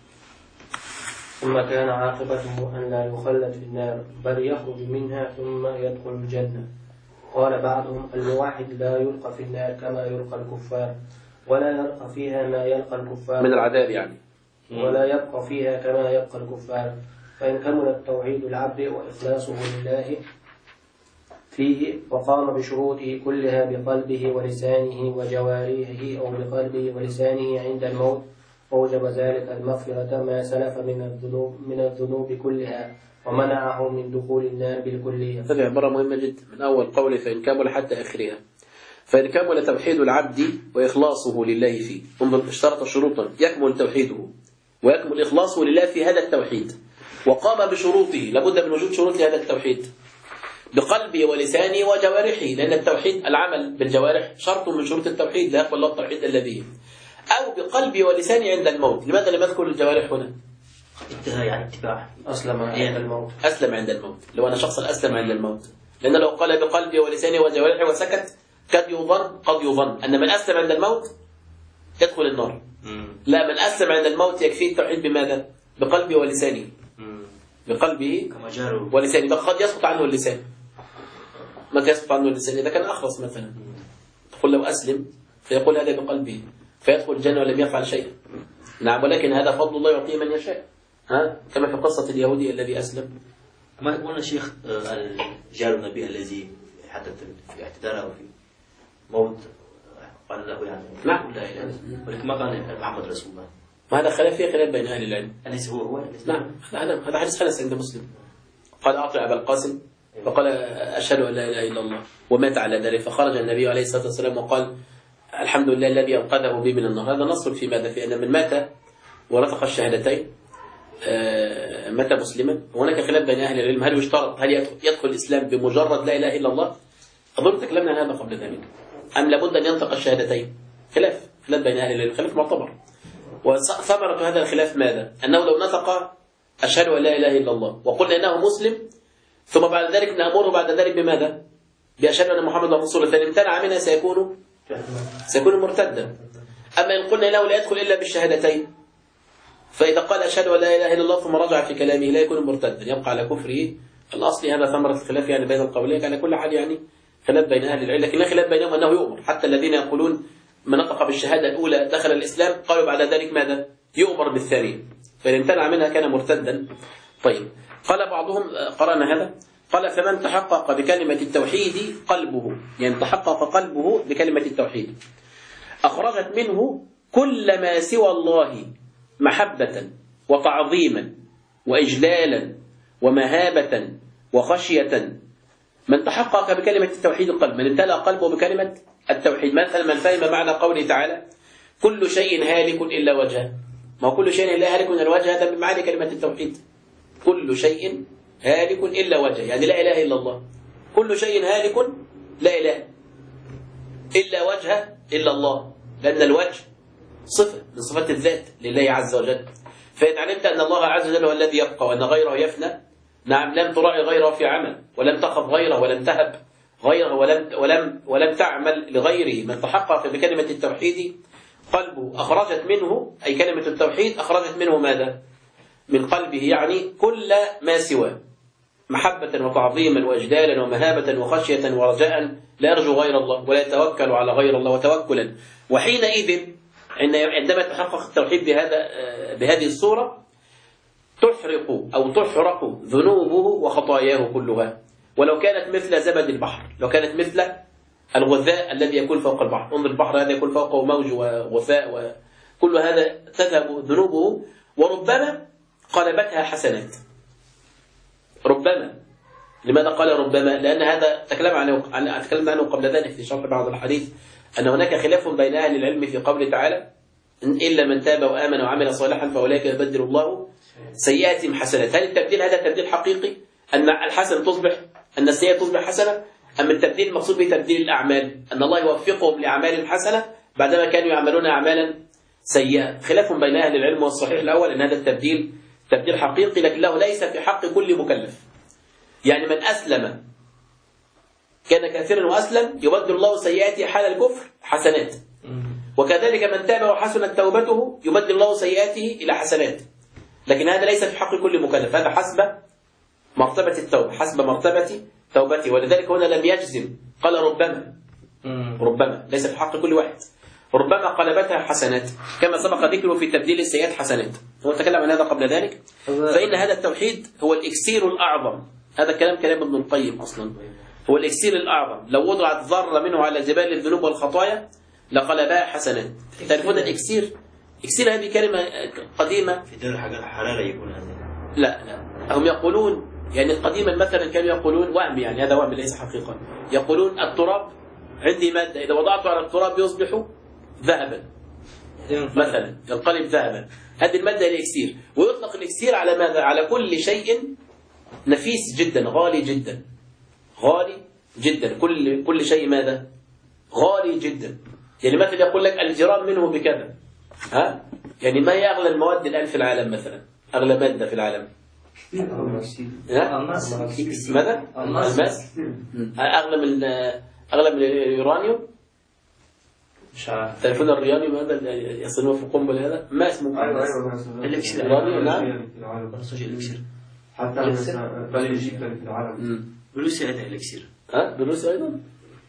ثم كان عاقبته أن لا يخلد في النار بل يخرج منها ثم يدخل الجنة. قال بعضهم الموحد لا يلقى في النار كما يلقى الكفار، ولا يلقى فيها ما يلقى الكفار من العذاب يعني، ولا يبقى فيها كما يبقى الكفار. فإن كمل توحيد العبد وإخلاصه لله فيه وقام بشروطه كلها بقلبه ولسانه وجوارحه أو بقلبه ولسانه عند الموت، أوجب ذلك المغفرة ما سلف من الذنوب كلها ومنعه من دخول النار بالكلية. هذه عبارة مهمة جدا من أول قول فإن كمل حتى آخرها. فإن كمل توحيد العبد وإخلاصه لله فيه، انظر اشترط شروطا، يكمل توحيده ويكمل إخلاصه لله في هذا التوحيد، وقام بشروطه، لابد من وجود شروط لهذا التوحيد، بقلبه ولسانه وجوارحه، لأن التوحيد العمل بالجوارح شرط من شروط التوحيد، لا يقبل الله التوحيد إلا به. أو بقلبه ولسانه عند الموت. لماذا لم يذكر الجوارح هنا؟ انتهى يعني اتباع. أسلم عند الموت. أسلم عند الموت، لو أنا شخص أسلم عند الموت، لأن لو قال بقلبه ولسانه وجوارحه وسكت قد يظن أن من أسلم عند الموت يدخل النار. لا، من أسلم عند الموت يكفيه التوحيد بماذا؟ بقلبه ولسانه. بقلبه ولسانه، قد يسقط عنه اللسان. متى يسقط عنه اللسان؟ إذا كان أخرس مثلا، تقول لو أسلم فيقول هذا بقلبه فيدخل الجنة ولم يفعل شيئا. نعم، ولكن هذا فضل الله يعطيه من يشاء، كما في قصة اليهودي الذي أسلم. ما قلنا شيخ جار النبي الذي حدث في اعتداله أو في موت قال له يعني نعم، ولكن ما قال محمد رسول الله. وهذا خلاف فيه خلاف بين أهل العلم. أليس هو نعم، هذا حديث أنس عند مسلم، قال أعطي أبا القاسم فقال أشهد أن لا إله إلا الله، ومات على ذلك. فخرج النبي عليه الصلاة والسلام وقال الحمد لله الذي أنقذه بي من النار. هذا نص في ماذا؟ في أن من مات ورثق الشهادتين مات مسلما. هناك خلاف بين أهل العلم، هل يشترط هل يدخل الإسلام بمجرد لا إله إلا الله؟ أظن تكلمنا عن هذا قبل ذلك، أم لابد أن ينطق الشهادتين؟ خلاف بين أهل العلم، خلاف معتبر. وثمرة هذا الخلاف ماذا؟ أنه لو نطق أشهد أن لا إله إلا الله وقلنا إنه مسلم، ثم بعد ذلك نأمره بعد ذلك بماذا؟ بأشهد أن محمد رسول الله، فإن امتنع منها سيكون مرتدا. أما إن قلنا له لا يدخل إلا بالشهادتين، فإذا قال أشهد أن لا إله إلا الله ثم رجع في كلامه لا يكون مرتدا، يبقى على كفره الأصلي. هذا ثمرة الخلاف يعني بين القولين، على كل حال يعني خلاف بين أهل العلم، لكن لا خلاف بينهم أنه يؤمر. حتى الذين يقولون من نطق بالشهادة الأولى دخل الإسلام، قالوا بعد ذلك ماذا؟ يؤمر بالثانية، فإن امتنع منها كان مرتدا. طيب، قال بعضهم قرأنا هذا، قال فمن تحقق بكلمة التوحيد قلبه، يعني تحقق قلبه بكلمة التوحيد، أخرجت منه كل ما سوى الله محبة وتعظيما وإجلالا ومهابة وخشية. من تحقق بكلمة التوحيد القلب، من امتلأ قلبه بكلمة التوحيد. مثلا من فهم معنى قوله تعالى كل شيء هالك إلا وجهه، ما هو كل شيء لا هالك إلا الوجه، هذا بمعنى كلمة التوحيد. كل شيء هالك إلا وجهه، يعني لا إله إلا الله. كل شيء هالك، لا إله إلا وجهه إلا الله، لأن الوجه صفة من صفات الذات لله عز وجل. فإن علمت أن الله عز وجل هو الذي يبقى وأن غيره يفنى، نعم، لم تراعي غيره في عمل، ولم تخف غيره، ولم تهب غيره، ولم تعمل لغيره. من تحقق بكلمة التوحيد قلبه أخرجت منه، أي كلمة التوحيد أخرجت منه ماذا؟ من قلبه، يعني كل ما سوى محبة وتعظيما وإجلالا ومهابة وخشية ورجاء، لا يرجو غير الله ولا يتوكل على غير الله وتوكلا. وحينئذ عندما تحقق التوحيد بهذه الصورة تحرق ذنوبه وخطاياه كلها، ولو كانت مثل زبد البحر، لو كانت مثل الغثاء الذي يكون فوق البحر. انظر البحر هذا يكون فوقه موج وغثاء، وكل هذا تذهب ذنوبه، وربما قلبتها حسنات، ربما لماذا قال ربما؟ لأن هذا تكلمنا عنه قبل ذلك في شرح بعض الحديث، أن هناك خلاف بين أهل العلم في قوله تعالى إلا من تاب وآمن وعمل صالحا فأولئك يبدل الله سيئاتهم حسنات. هل التبديل هذا تبديل حقيقي أن الحسنة تصبح أن السيئة تصبح حسنة، أم التبديل المقصود به تبديل الأعمال أن الله يوفقهم لأعمال حسنة بعدما كانوا يعملون أعمالا سيئة؟ خلاف بين أهل العلم، والصحيح الأول أن هذا التبديل تبديل حقيقي لكنه ليس في حق كل مكلف. يعني من أسلم كان كافرا وأسلم يبدل الله سيئاته حال الكفر حسنات، وكذلك من تاب وحسنت توبته يبدل الله سيئاته إلى حسنات، لكن هذا ليس في حق كل مكلف، هذا حسب مرتبة التوبة، حسب مرتبة توبته. ولذلك هنا لم يجزم، قال ربما ليس في حق كل واحد، ربما قلبتها حسنات كما سبق ذكره في تبديل السيئات حسنات، هو تكلم عن هذا قبل ذلك. فإن هذا التوحيد هو الإكسير الأعظم، هذا كلام ابن القيم أصلا، هو الإكسير الأعظم، لو وضعت ذرة منه على جبال الذنوب والخطايا لقلبها حسنات. تعرفون الإكسير؟ إكسير هذه كلمة قديمة في دار حاجة حلال يكون هذا. لا هم يقولون يعني قديما مثلا كانوا يقولون وهم، يعني هذا وهم ليس حقيقة، يقولون التراب عندي مادة إذا وضعته على التراب يصبح ذهبا مثلا، ينقلب ذهبا، هذه المادة الإكسير. ويطلق الإكسير على ماذا؟ على كل شيء نفيس جدا غالي جدا، غالي جدا، كل شيء ماذا؟ غالي جدا. يعني مثلا يقول لك الجرام منه بكذا، ها؟ يعني ما هي أغلى المواد الآن في العالم مثلا؟ أغلى مادة في العالم ماذا؟ الماس. أغلى من اليورانيوم. مش عارف. تعرفون الريانيوم هذا اللي يصنعوه في قنبل هذا؟ ما اسمه؟ الإكسير. الريانيوم نعم. الإكسير. حتى بلجيكا في العالم. بروسيا هذا الإكسير. بروسيا أيضا.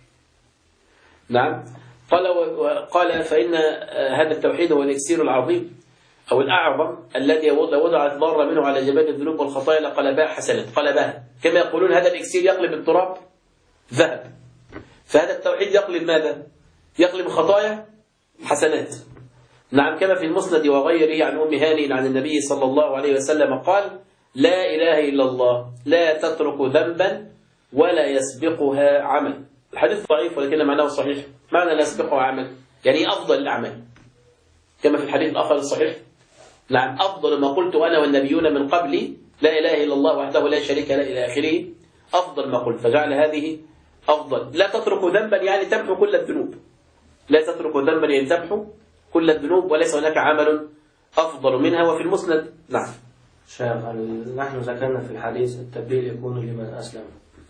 نعم. قال فإن هذا التوحيد هو الإكسير العظيم أو الأعظم الذي وضعت ضارة منه على جبال الذنوب والخطايا لقلبها حسنات، قلبها كما يقولون هذا الإكسير يقلب التراب ذهب، فهذا التوحيد يقلب ماذا؟ يقلب الخطايا حسنات. نعم، كما في المسند وغيره عن أم هانئ عن النبي صلى الله عليه وسلم قال لا إله إلا الله لا تترك ذنبا ولا يسبقها عمل. الحديث ضعيف ولكن معناه صحيح. معنى لا يسبقها عمل يعني أفضل الأعمال، كما في الحديث الآخر الصحيح. نعم، أفضل ما قلت أنا والنبيون من قبلي لا إله إلا الله وحده لا شريك له إلى آخره، أفضل ما قلت، فجعل هذه أفضل. لا تترك ذنبا يعني تمحو كل الذنوب، لا تترك ذنبا يعني تمحو كل الذنوب، وليس هناك عمل أفضل منها. وفي المسند نعم شيخ نحن ذكرنا في الحديث التبديل يكون لمن أسلم،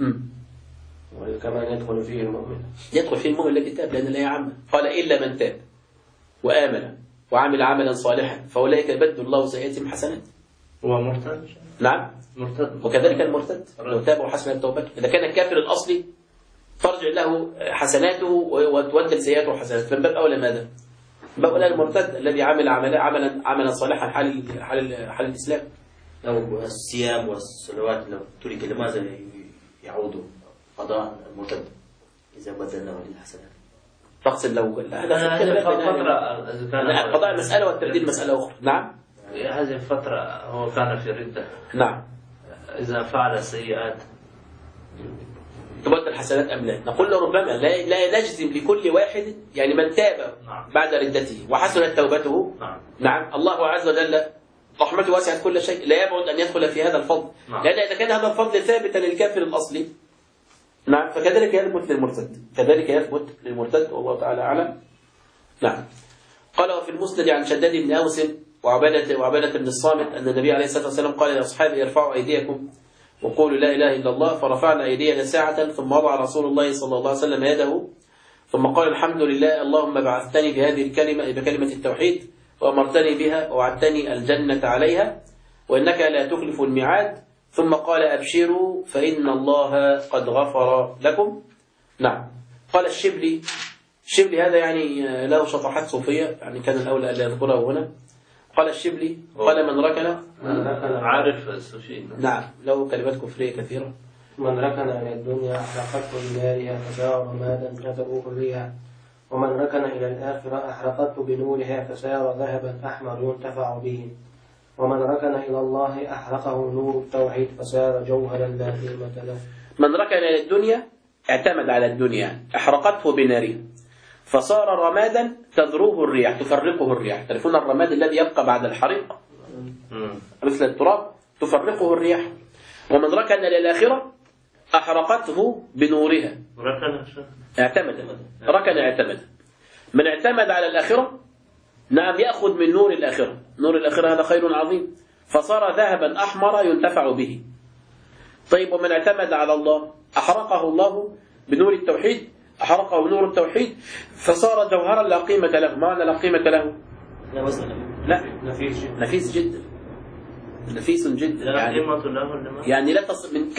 وكمان يدخل فيه المؤمن، يدخل فيه المؤمن الذي تاب، لأن الآية عامة، قال إلا من تاب وآمن وعمل عملا صالحا فأولئك يبدل الله سيئاتهم حسنات. هو مرتد؟ نعم مرتد. وكذلك المرتد لو تاب وحسن توبته، إذا كان الكافر الأصلي ترجع له حسناته وتبدل سيئاته حسنات، من باب أولى ماذا؟ باب أولى المرتد الذي عمل عملا صالحا حال الإسلام. لو الصيام والصلوات لو ترك لماذا يعود قضاء المرتد إذا بدلنا للحسنات؟ تقصد لو هذا القضاء مسألة والتبديل مسألة أخرى. نعم هذه الفترة هو كان في ردة. نعم. إذا فعل سيئات تبدل حسنات أم لا؟ نقول له ربما لا نجزم لكل واحد، يعني من تاب بعد ردته وحسنت توبته. نعم الله عز وجل رحمته واسعت كل شيء، لا يبعد أن يدخل في هذا الفضل، لأن إذا كان هذا الفضل ثابتا للكافر الأصلي نعم فكذلك يثبت للمرتد، كذلك يثبت للمرتد، والله تعالى أعلم. نعم. قال وفي المسند عن شداد بن أوس وعبادة بن الصامت أن النبي عليه الصلاة والسلام قال لأصحابه ارفعوا أيديكم وقولوا لا إله إلا الله، فرفعنا أيدينا ساعة ثم وضع رسول الله صلى الله عليه وسلم يده ثم قال الحمد لله اللهم بعثتني بهذه الكلمة بكلمة التوحيد وأمرتني بها ووعدتني الجنة عليها وإنك لا تخلف الميعاد، ثم قال أبشروا فإن الله قد غفر لكم. نعم. قال الشبلي هذا يعني له شطحات صوفية، يعني كان الأولى أن يذكره هنا. قال الشبلي قال من ركن عارف الصوفي. نعم له كلمات كفرية كثيرة. من ركن إلى الدنيا أحرقته بنارها فسار رمادا تذروه الريح، ومن ركن إلى الآخرة أحرقته بنورها فسار ذهبا أحمر ينتفع به، ومن ركن إلى الله أحرقه نور التوحيد فصار جوهرا لا قيمة له. من ركن إلى الدنيا اعتمد على الدنيا أحرقته بنارها فصار رمادا تذروه الرياح تفرقه الرياح. تعرفون الرماد الذي يبقى بعد الحريق مثل التراب تفرقه الرياح. ومن ركن إلى الآخرة أحرقته بنورها اعتمد. ركن اعتمد. من اعتمد على الآخرة نعم يأخذ من نور الآخرة. نور الآخرة هذا خير عظيم فصار ذهبا أحمر ينتفع به. طيب ومن اعتمد على الله أحرقه الله بنور التوحيد أحرقه نور التوحيد فصار جوهرا لا قيمة له. معنى لا قيمة له لا نفيس جدا نفيس جدا يعني لا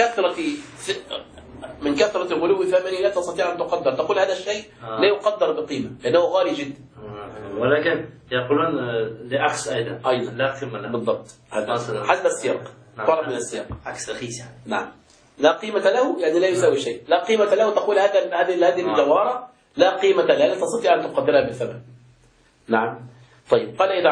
من كثرة غلو ثمنه لا تستطيع أن تقدر. تقول هذا الشيء لا يقدر بقيمة لأنه غالي جدا. ولكن يقولون لعكس أيضا لا قيمة له بالضبط. حسب السياق طرف من السياق عكس رخيص يعني. نعم لا قيمة له يعني لا يساوي شيء. لا قيمة له تقول هذه الجوهرة لا قيمة لها لا تستطيع أن تقدرها بثمن. نعم. طيب قال إذا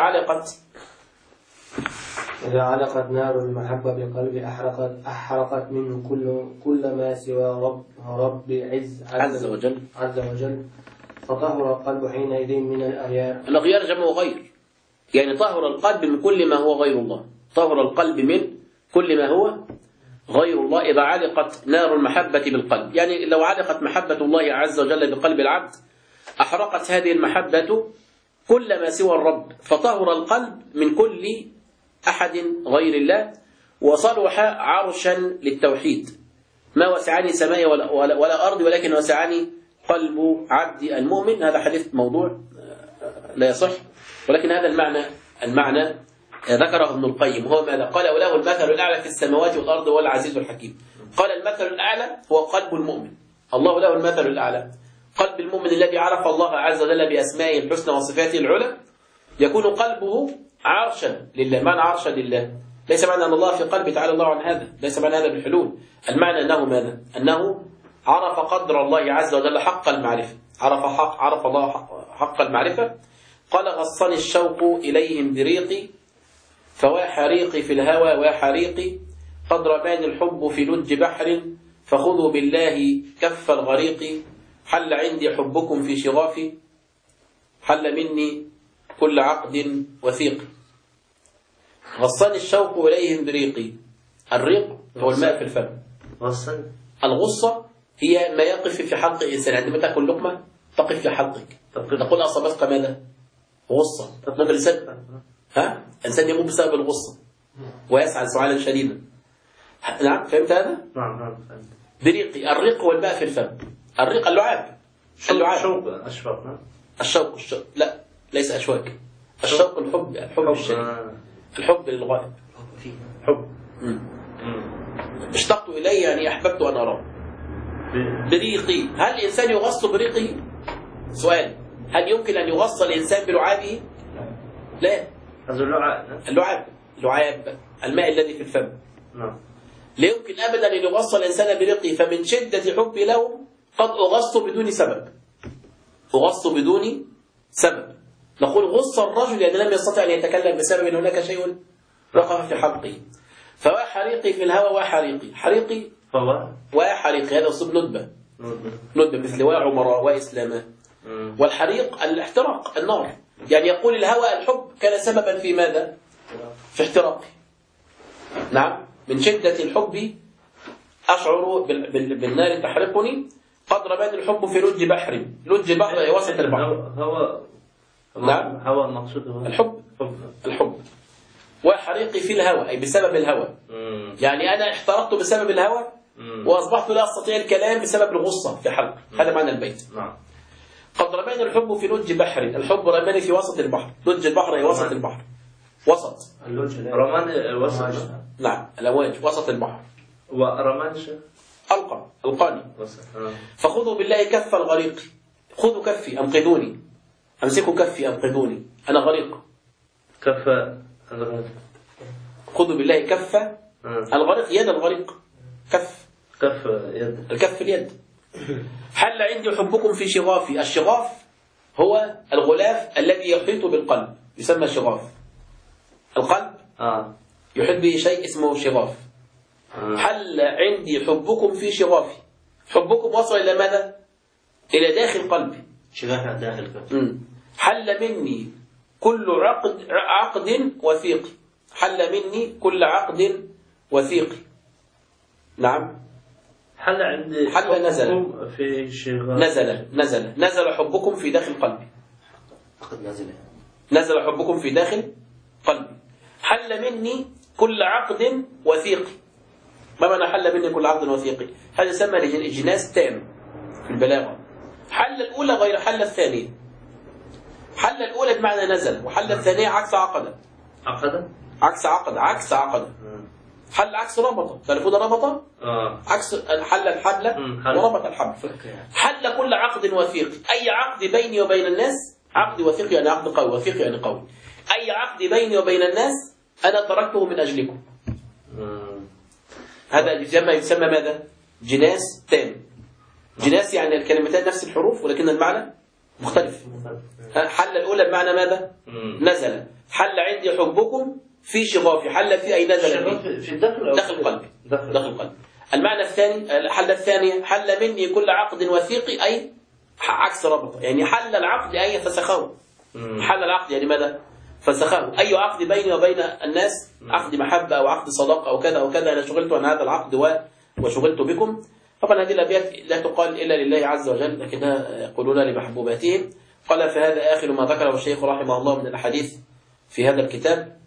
علقت نار المحبة بقلبي أحرقت منه كل ما سوى رب عز وجل فطهر القلب حينئذ من الأغيار. الأغيار جمع غير يعني طهر القلب من كل ما هو غير الله. طهر القلب من كل ما هو غير الله. إذا علقت نار المحبة بالقلب يعني لو علقت محبة الله عز وجل بقلب العبد أحرقت هذه المحبة كل ما سوى الرب فطهر القلب من كل أحد غير الله وصلح عرشا للتوحيد. ما وسعني سماء ولا أرض ولكن وسعني قلب عبد المؤمن. هذا حديث موضوع لا يصح ولكن هذا المعنى ذكره ابن القيم وهو ماذا قال وله المثل الأعلى في السماوات والأرض وهو العزيز الحكيم. قال المثل الأعلى هو قلب المؤمن. الله له المثل الأعلى. قلب المؤمن الذي عرف الله عز وجل بأسمائه الحسنى وصفاته العلى يكون قلبه عرشا لله. معنى عرشا لله ليس معنى أن الله في قلبه تعالى الله عن هذا ليس معنى هذا بالحلول. المعنى أنه ماذا أنه عرف قدر الله عز وجل حق المعرفة. عرف الله حق المعرفة. قال غصني الشوق إليهم بريقي فواحريقي في الهوى واحريقي قد رماني الحب في لج بحر فخذوا بالله كف الغريق حل عندي حبكم في شغافي حل مني كل عقد وثيق. غصني الشوق إليهم بريقي. الريق هو الماء في الفم. الغصة هي ما يقف في حلق الإنسان عندما تأكل لقمة تقف في حلقك تقول أصابتك ماذا؟ غصة. ممكن الإنسان يموت بسبب الغصة ويسعى سعالا شديدا. نعم فهمت هذا؟ نعم. بريقي. الريق هو الماء في الفم. الريق اللعاب. الشوق لا ليس أشواك. الشوق الحب الشديد. الحب للغائب. حب اشتقت إليه يعني أحببت أن أراه. بريقي. هل الإنسان يغص بريقه؟ سؤال هل يمكن أن يغص الإنسان بلعابه؟ لا. اللعاب الماء الذي في الفم. لا يمكن أبدا أن يغص الإنسان بريقه. فمن شدة حبي له قد أغص بدون سبب. نقول غص الرجل لأنه لم يستطع أن يتكلم بسبب أن هناك شيء وقف في حلقه. فواحريقي في الهوى حريقي وحريقي هذا أسلوب ندبة مثل وعمر وإسلاما. والحريق الاحتراق النار يعني يقول الهوى الحب كان سببا في ماذا؟ في احتراقي. نعم من شدة الحب أشعر بالنار تحرقني قد رماني الحب في لج بحر. لج بحر هي وسط البحر. نعم هو المقصود هو الحب. وحريقي في الهوى أي بسبب الهوى. يعني أنا احترقت بسبب الهوى وأصبحت لا أستطيع الكلام بسبب الغصة في حلق. هذا معنى البيت. قد رماني الحب في لج بحر. الحب رماني في وسط البحر. لج البحر هي وسط البحر. وسط رمان وسط. نعم الأمواج وسط البحر. ورمان ألقاني. فخذوا بالله كف الغريق. خذوا كفي أنقذوني. أمسكوا كفي أنقذوني أنا غريق. كف خذوا بالله كف الغريق. يد الغريق كف يد. الكف اليد. حل عندي حبكم في شغافي. الشغاف هو الغلاف الذي يحيط بالقلب يسمى شغاف. القلب يحب به شيء اسمه شغاف. حل عندي حبكم في شغافي. حبكم وصل إلى ماذا؟ إلى داخل قلبي. شغاف داخل قلبي. حل مني كل عقد وثيق. حل مني كل عقد وثيق. نعم. حل عندي حل نزل في شغاف. نزل حبكم في داخل قلبي. عقد نزل حبكم في داخل قلبي. حل مني كل عقد وثيق. ما معنى حل مني كل عقد وثيق؟ هذا يسمى الجناس تام في البلاغة. حل الأولى غير حل الثانية. حل الأولى بمعنى نزل، وحل الثانية عكس عقد. عكس عقد. حل عكس ربط. تعرفون ربط؟ عكس حل الحبل وربط الحبل. حل كل عقد وثيق. أي عقد بيني وبين الناس، عقد وثيق يعني عقد قوي، وثيق يعني قوي. أي عقد بيني وبين الناس أنا تركته من أجلكم. هذا يسمى ماذا؟ جناس تام. جناس يعني الكلمتان نفس الحروف ولكن المعنى مختلف. حل الأولى بمعنى ماذا؟ نزل. حل عندي حبكم في شغافي. حل في أي نزل في داخل قلبي. داخل قلبي. المعنى الثاني حل الثانية حل مني كل عقد وثيق أي عكس ربط. يعني حل العقد أي فسخه. حل العقد يعني ماذا؟ فسخه. أي عقد بيني وبين الناس، عقد محبة أو عقد صداقة أو كذا أو كذا، أنا شغلت عن هذا العقد وشغلت بكم. طبعا هذه الأبيات لا تقال إلا لله عز وجل، لكنها يقولون لمحبوباتهم. قال فهذا آخر ما ذكره الشيخ رحمه الله من الأحاديث في هذا الكتاب.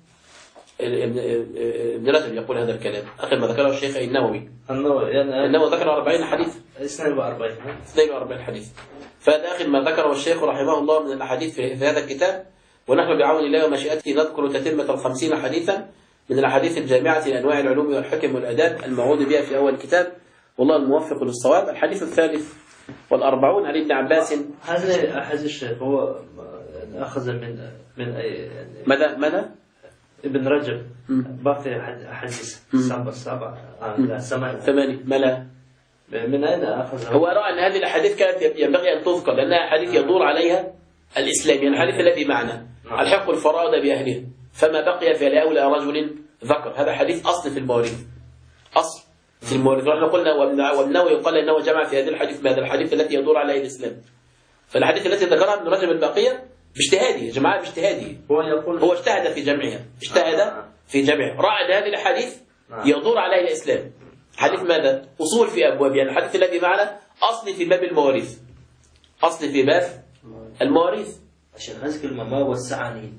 ابن رجب يقول هذا الكلام. آخر ما ذكره الشيخ النووي. النووي ذكر 40 حديث. 42 حديث. فهذا آخر ما ذكره الشيخ رحمه الله من الأحاديث في هذا الكتاب. ونحن بعون الله ومشيئته نذكر تتمة 50 حديثا من الأحاديث الجامعة لأنواع العلوم والحكم والأداب الموعود بها في أول الكتاب. والله الموفق للصواب. الحديث 43 عن ابن عباس. هذا أحد الشيخ هو أخذ من أي ماذا؟ ابن رجب باقي حديث 7 8 ملا. من أين أخذ؟ هو رأى أن هذه الأحاديث كانت ينبغي أن تذكر لأنها أحاديث يدور عليها الإسلام. يعني الحديث الذي معنا الحق الفرائض بأهله فما بقي فلأولى رجل ذكر. هذا حديث أصل في المواريث. أصل في المواريث. ونحن قلنا والنووي قال أنه جمع في هذه الحديث ماذا؟ الحديث التي يدور عليه الإسلام. فالحديث التي ذكرها ابن رجب الباقية باجتهاده، جماعة باجتهاده. هو اجتهد في جمعها. رأى أن هذه الحديث يدور عليه الإسلام. حديث ماذا؟ أصول في أبواب. يعني الحديث الذي معنا أصل في باب المواريث. أصل في باب المواريث. عشان هذه كلمة ما وسعني.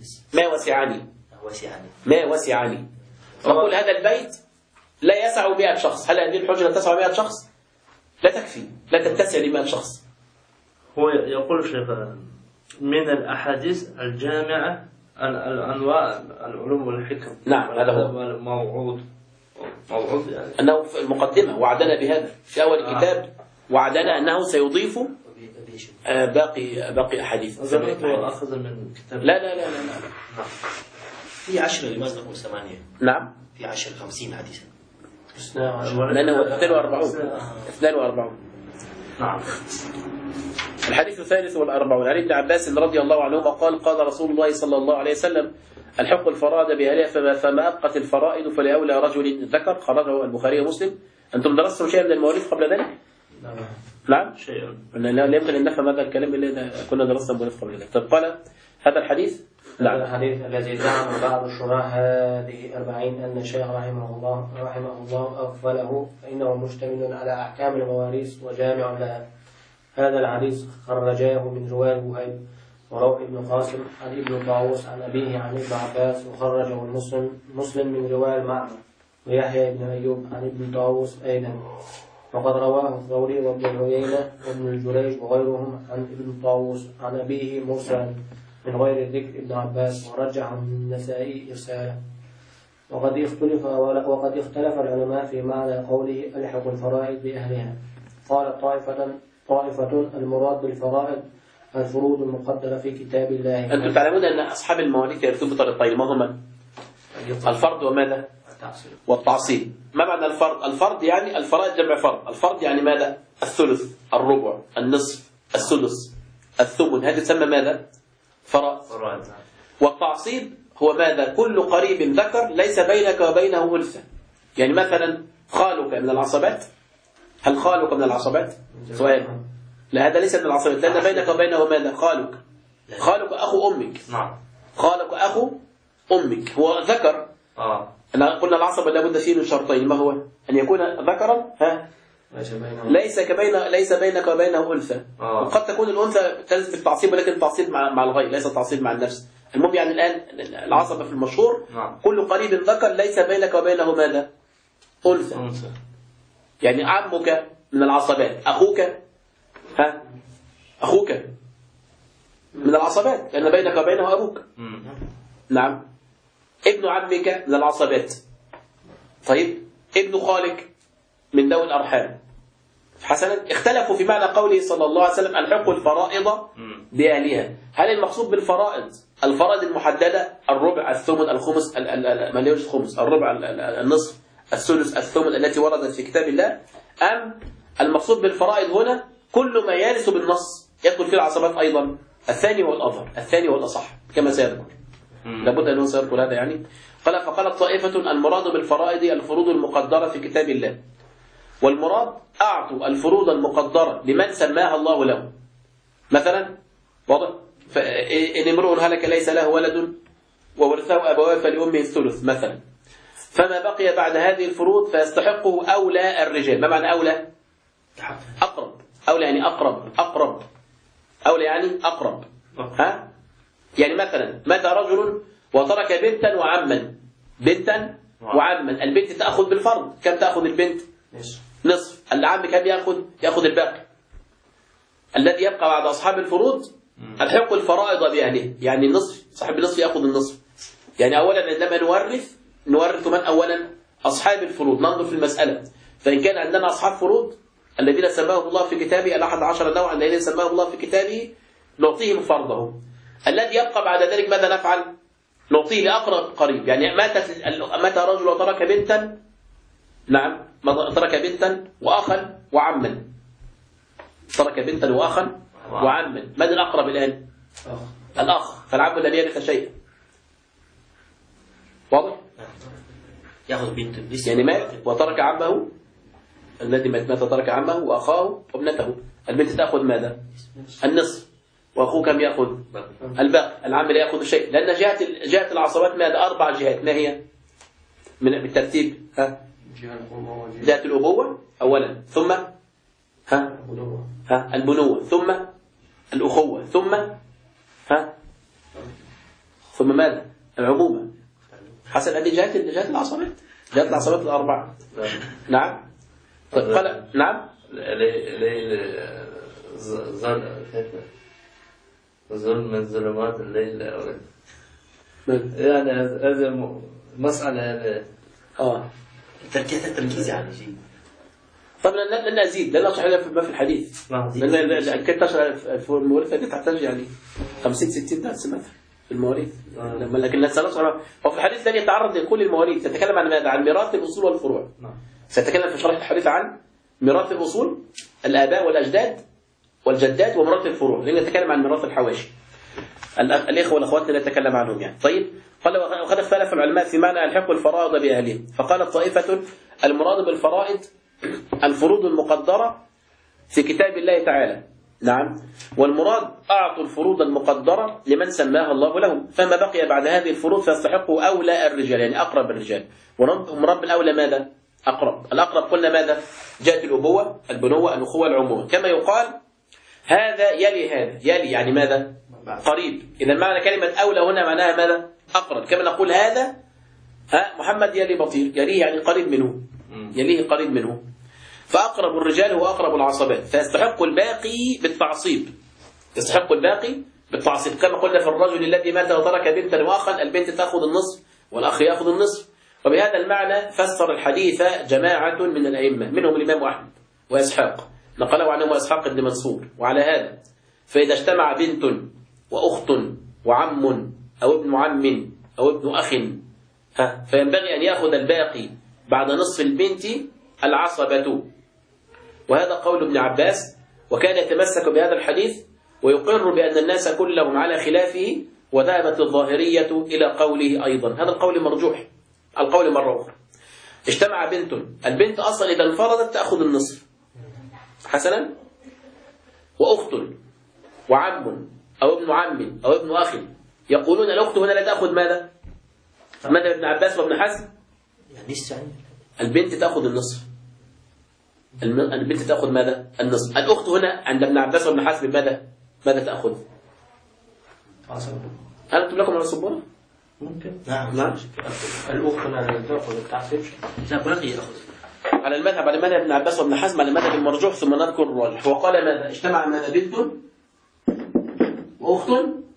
ما وسعني. نقول هذا البيت لا يسع 100 شخص. هل هذه الحجرة تسع 100 شخص؟ لا تكفي. لا تتسع ل100 شخص. هو يقول شيخ من الأحاديث الجامعة الأنواع العلوم والحكم. نعم هذا هو موعود يعني. أنه في المقدمة وعدنا بهذا في أول الكتاب. وعدنا أنه سيضيف باقي أحاديث. أخذ من كتاب. لا. في 10 لماذا نقول 8؟ نعم في 10 50 حديثا. لأنه 42. نعم. الحديث 43 عن ابن عباس رضي الله عنهما قال قال رسول الله صلى الله عليه وسلم الحق الفرائض بأهلها فما أبقت الفرائض فلأولى رجل ذكر. خرجه البخاري ومسلم. أنتم درستم شيئا من المواريث قبل ذلك؟ نعم شيئا. لا يمكن أن نفهم هذا الكلام إلا كنا درسنا المواريث قبل ذلك. طيب قال هذا الحديث الحديث الذي زعم بعض الشراح هذه 40 أن الشيخ رحمه الله أغفله فإنه مشتمل على أحكام المواريث وجامع لها. هذا الحديث خرجاه من رواية وهيب وروح ابن قاسم عن ابن طاووس عن أبيه عن ابن عباس وخرجه مسلم من رواية المعمر ويحيى بن أيوب عن ابن طاووس أيضا. وقد رواه الثوري وابن عيينة وابن الجريج وغيرهم عن ابن طاووس عن أبيه مرسلا من غير ذكر ابن عباس ورجح النسائي إرساله. وقد اختلف العلماء في معنى قوله ألحق الفرائض بأهلها. قال طائفة المراد بالفرائض الفروض المقدرة في كتاب الله. أنتم تعلمون أن أصحاب المواريث يرثون بطريقين. ما هما؟ الفرض وماذا؟ والتعصيب. ما معنى الفرض؟ الفرض يعني الفرائض جمع فرض. الفرض يعني ماذا؟ الثلث، الربع، النصف، السدس، الثمن. هذه تسمى ماذا؟ فرائض. والتعصيب هو ماذا؟ كل قريب ذكر ليس بينك وبينه أنثى. يعني مثلا خالك من العصبات؟ هل خالك من العصبات؟ سؤال. لا، هذا ليس من العصبات، لأن بينك وبينه ماذا؟ خالك. خالك أخو أمك. نعم. خالك أخو أمك هو ذكر. قلنا العصب لابد فيه من شرطين، ما هو؟ أن يكون ذكرا ليس بينك وبينه أنثى. وقد تكون الأنثى تلزم بالتعصيب، ولكن التعصيب مع الغير، ليس التعصيب مع النفس. المهم يعني الآن العصبة في المشهور كل قريب ذكر ليس بينك وبينه ماذا؟ أنثى. يعني عمك من العصبات، أخوك أخوك من العصبات لأن بينك وبينه أبوك. نعم. ابن عمك من العصبات. طيب ابن خالك من ذوي الأرحام. حسنا. اختلفوا في معنى قوله صلى الله عليه وسلم الحقوا الفرائض بأهلها. هل المقصود بالفرائض الفرائض المحددة الربع الثمن الخمس ما يوجد خمس، الربع النصف الثلث الثمن التي وردت في كتاب الله، أم المقصود بالفرائض هنا كل ما يرث بالنص يدخل فيه العصبات أيضا؟ الثاني والأظهر، الثاني والأصح كما سيذكر. لابد أنه سيذكر هذا يعني. فقالت طائفة المراد بالفرائض الفروض المقدرة في كتاب الله، والمراد أعطوا الفروض المقدرة لمن سماها الله له. مثلا واضح؟ إن امرؤ هلك ليس له ولد وورثه أبواه فلأمه الثلث مثلا، فما بقي بعد هذه الفروض فيستحقه أولى الرجال. ما معنى أولى؟ أقرب. أولى يعني أقرب. أولى يعني أقرب. يعني مثلا مات رجل وترك بنتا وعما. بنتا وعما. البنت تأخذ بالفرض. كم تأخذ البنت؟ نصف. العم كم يأخذ الباقي. الذي يبقى بعد أصحاب الفروض الحق الفرائض بأهله، يعني النصف، صاحب النصف يأخذ النصف. يعني أولا عندما نورث من أولا أصحاب الفروض. ننظر في المسألة، فإن كان عندنا أصحاب فروض الذين سماهم الله في كتابه 11 نوعا الذين سماهم الله في كتابه نعطيهم فرضه. الذي يبقى بعد ذلك ماذا نفعل؟ نعطيه لأقرب قريب. يعني مات رجل وترك بنتا. نعم. ترك بنتا وأخا وعما. ترك بنتا وأخا وعما. من الأقرب الآن؟ الأخ. فالعم لم يرث شيئا. واضح؟ يأخذ بنت يعني مات وترك عمه. الذي مات ترك عمه وأخاه وابنته. البنت تأخذ ماذا؟ النصف. وأخوه كم يأخذ؟ الباقي. العم لا يأخذ شيء، لأن جهة العصبات ماذا؟ 4 جهات. ما هي؟ بالترتيب. جهة الأبوة أولا، ثم البنوة، ثم الأخوة، ثم ماذا؟ العمومة. حسن هذه جهات العصبات. جهات العصبات 4. نعم. طيب قال نعم. ظلم من ظلمات الليل يعني هذه مسألة تركيز يعني شيء. طب لن أزيد، لن أشرح ما في الحديث. لأن كنت أشرح في المواريث دي تحتاج يعني 50-60 درس مثلا في المواريث. لكن سنشرح. وفي الحديث الثاني يتعرض لكل المواريث. تتكلم عن ماذا؟ عن ميراث الأصول والفروع. سأتكلم في شرح الحديث عن ميراث الأصول، الآباء والأجداد والجدات، وميراث الفروع، لأن نتكلم عن ميراث الحواشي. الإخوة والأخوات لا نتكلم عنهم يعني. طيب قال وقد اختلف العلماء في معنى الحق الفرائض بأهله. فقالت طائفة المراد بالفرائض الفروض المقدرة في كتاب الله تعالى. نعم. والمراد أعطوا الفروض المقدرة لمن سماها الله لهم، فما بقي بعد هذه الفروض فيستحقوا أولى الرجال، يعني أقرب الرجال. ومراد الأولى ماذا؟ أقرب. الأقرب قلنا ماذا؟ جاءت الأبوة، البنوة، الأخوة، العمومة. كما يقال هذا يلي هذا. يلي يعني ماذا؟ قريب. إذا معنى كلمة أولى هنا معناها ماذا؟ أقرب. كما نقول هذا محمد يلي بطير، يليه يعني قريب منه، يليه قريب منه. فأقرب الرجال هو أقرب العصبات، فيستحق الباقي بالتعصيب. يستحق الباقي بالتعصيب. كما قلنا في الرجل الذي مات وترك بنتا وأخا، البنت تأخذ النصف والأخ يأخذ النصف. وبهذا المعنى فسر الحديث جماعة من الأئمة، منهم الإمام أحمد وإسحاق، نقله عنه إسحاق بن منصور. وعلى هذا فإذا اجتمع بنت وأخت وعم أو ابن عم أو ابن أخ فينبغي أن يأخذ الباقي بعد نصف البنت العصبة. وهذا قول ابن عباس، وكان يتمسك بهذا الحديث ويقر بأن الناس كلهم على خلافه، وذهبت الظاهرية إلى قوله أيضا. هذا القول مرجوح. القول مرة أخرى: اجتمع بنت، البنت أصلا إذا انفردت تأخذ النصف حسنا، وأخت وعم أو ابن عم أو ابن أخ، يقولون الأخت هنا لا تأخذ ماذا؟ ماذا ابن عباس وابن حزم؟ يعني البنت تأخذ النصف. البنت تأخذ ماذا؟ النصف. الأخت هنا عند ابن عباس وابن حزم ماذا تأخذ؟ هل أكتب لكم على السبورة؟ ممكن. نعم. الأخت هنا تأخذ التعصيب. لا باقي يأخذ. على المذهب ابن عباس وابن حزم، على المذهب المرجوح، ثم نذكر الراجح. وقال ماذا؟ اجتمع ماذا؟ بنت وأخت،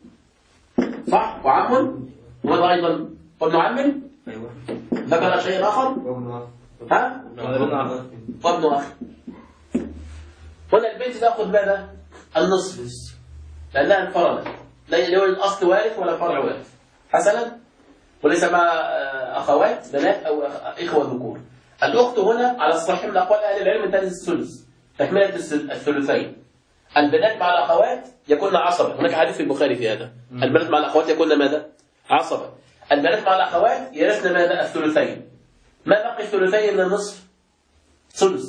صح، وعم، وماذا أيضا؟ وابن عم. أيوة. ذكر شيء آخر؟ ها؟ وابن أخ. هنا البنت تأخذ ماذا؟ النصف، لأنها انفردت، لا يوجد أصل وارث ولا فرع وارث حسنا، وليس مع أخوات بنات أو إخوة ذكور. الأخت هنا على الصحيح من أقوال أهل العلم تنزل الثلث، تكملة الثلثين. البنات مع الأخوات يكون عصبة، هناك حديث في البخاري في هذا. البنات مع الأخوات يكون ماذا؟ عصبة. البنات مع الأخوات يرثن ماذا؟ الثلثين. ما بقي الثلثين من النصف؟ ثلث.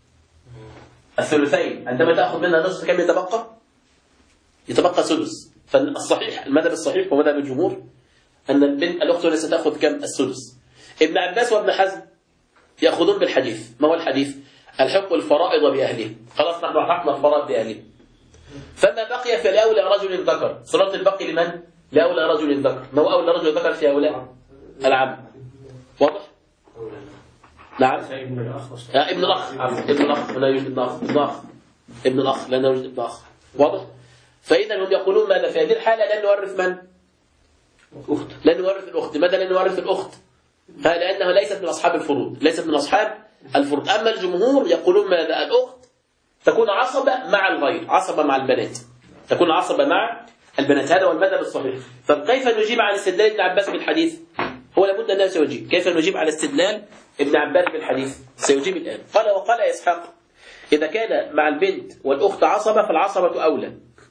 الثلثين عندما تأخذ منها نصف كم يتبقى؟ يتبقى ثلث. فالصحيح، المذهب الصحيح ومذهب الجمهور أن الأخت هنا ستأخذ كم؟ الثلث. ابن عباس وابن حزم يأخذون بالحديث. ما هو الحديث؟ الحق الفرائض بأهله. خلاص نحن حقنا الفرائض بأهله. فما بقي فلأولى رجل ذكر. صلاة البقي لمن؟ لأولى رجل ذكر. ما هو أولى رجل ذكر في هؤلاء؟ العم. واضح؟ نعم. ابن الأخ. ابن الأخ. لا يوجد ابن أخ. ابن الأخ لا يوجد ابن أخ. واضح؟ فإذا هم يقولون ماذا في هذه الحالة؟ لن نورث من؟ أخت. لن نورث الأخت. ماذا لن نورث الأخت؟ لأنها ليست من أصحاب الفروض، ليست من أصحاب الفروض. أما الجمهور يقولون ماذا؟ الأخت تكون عصبة مع الغير، عصبة مع البنات، تكون عصبة مع البنات. هذا هو المذهب الصحيح. فكيف نجيب على استدلال ابن عباس بالحديث؟ هو لابد أن سيجيب. كيف نجيب على استدلال ابن عباس بالحديث؟ سيجيب الآن. وقال إسحاق: إذا كان مع البنت والأخت عصبة فالعصبة أولى،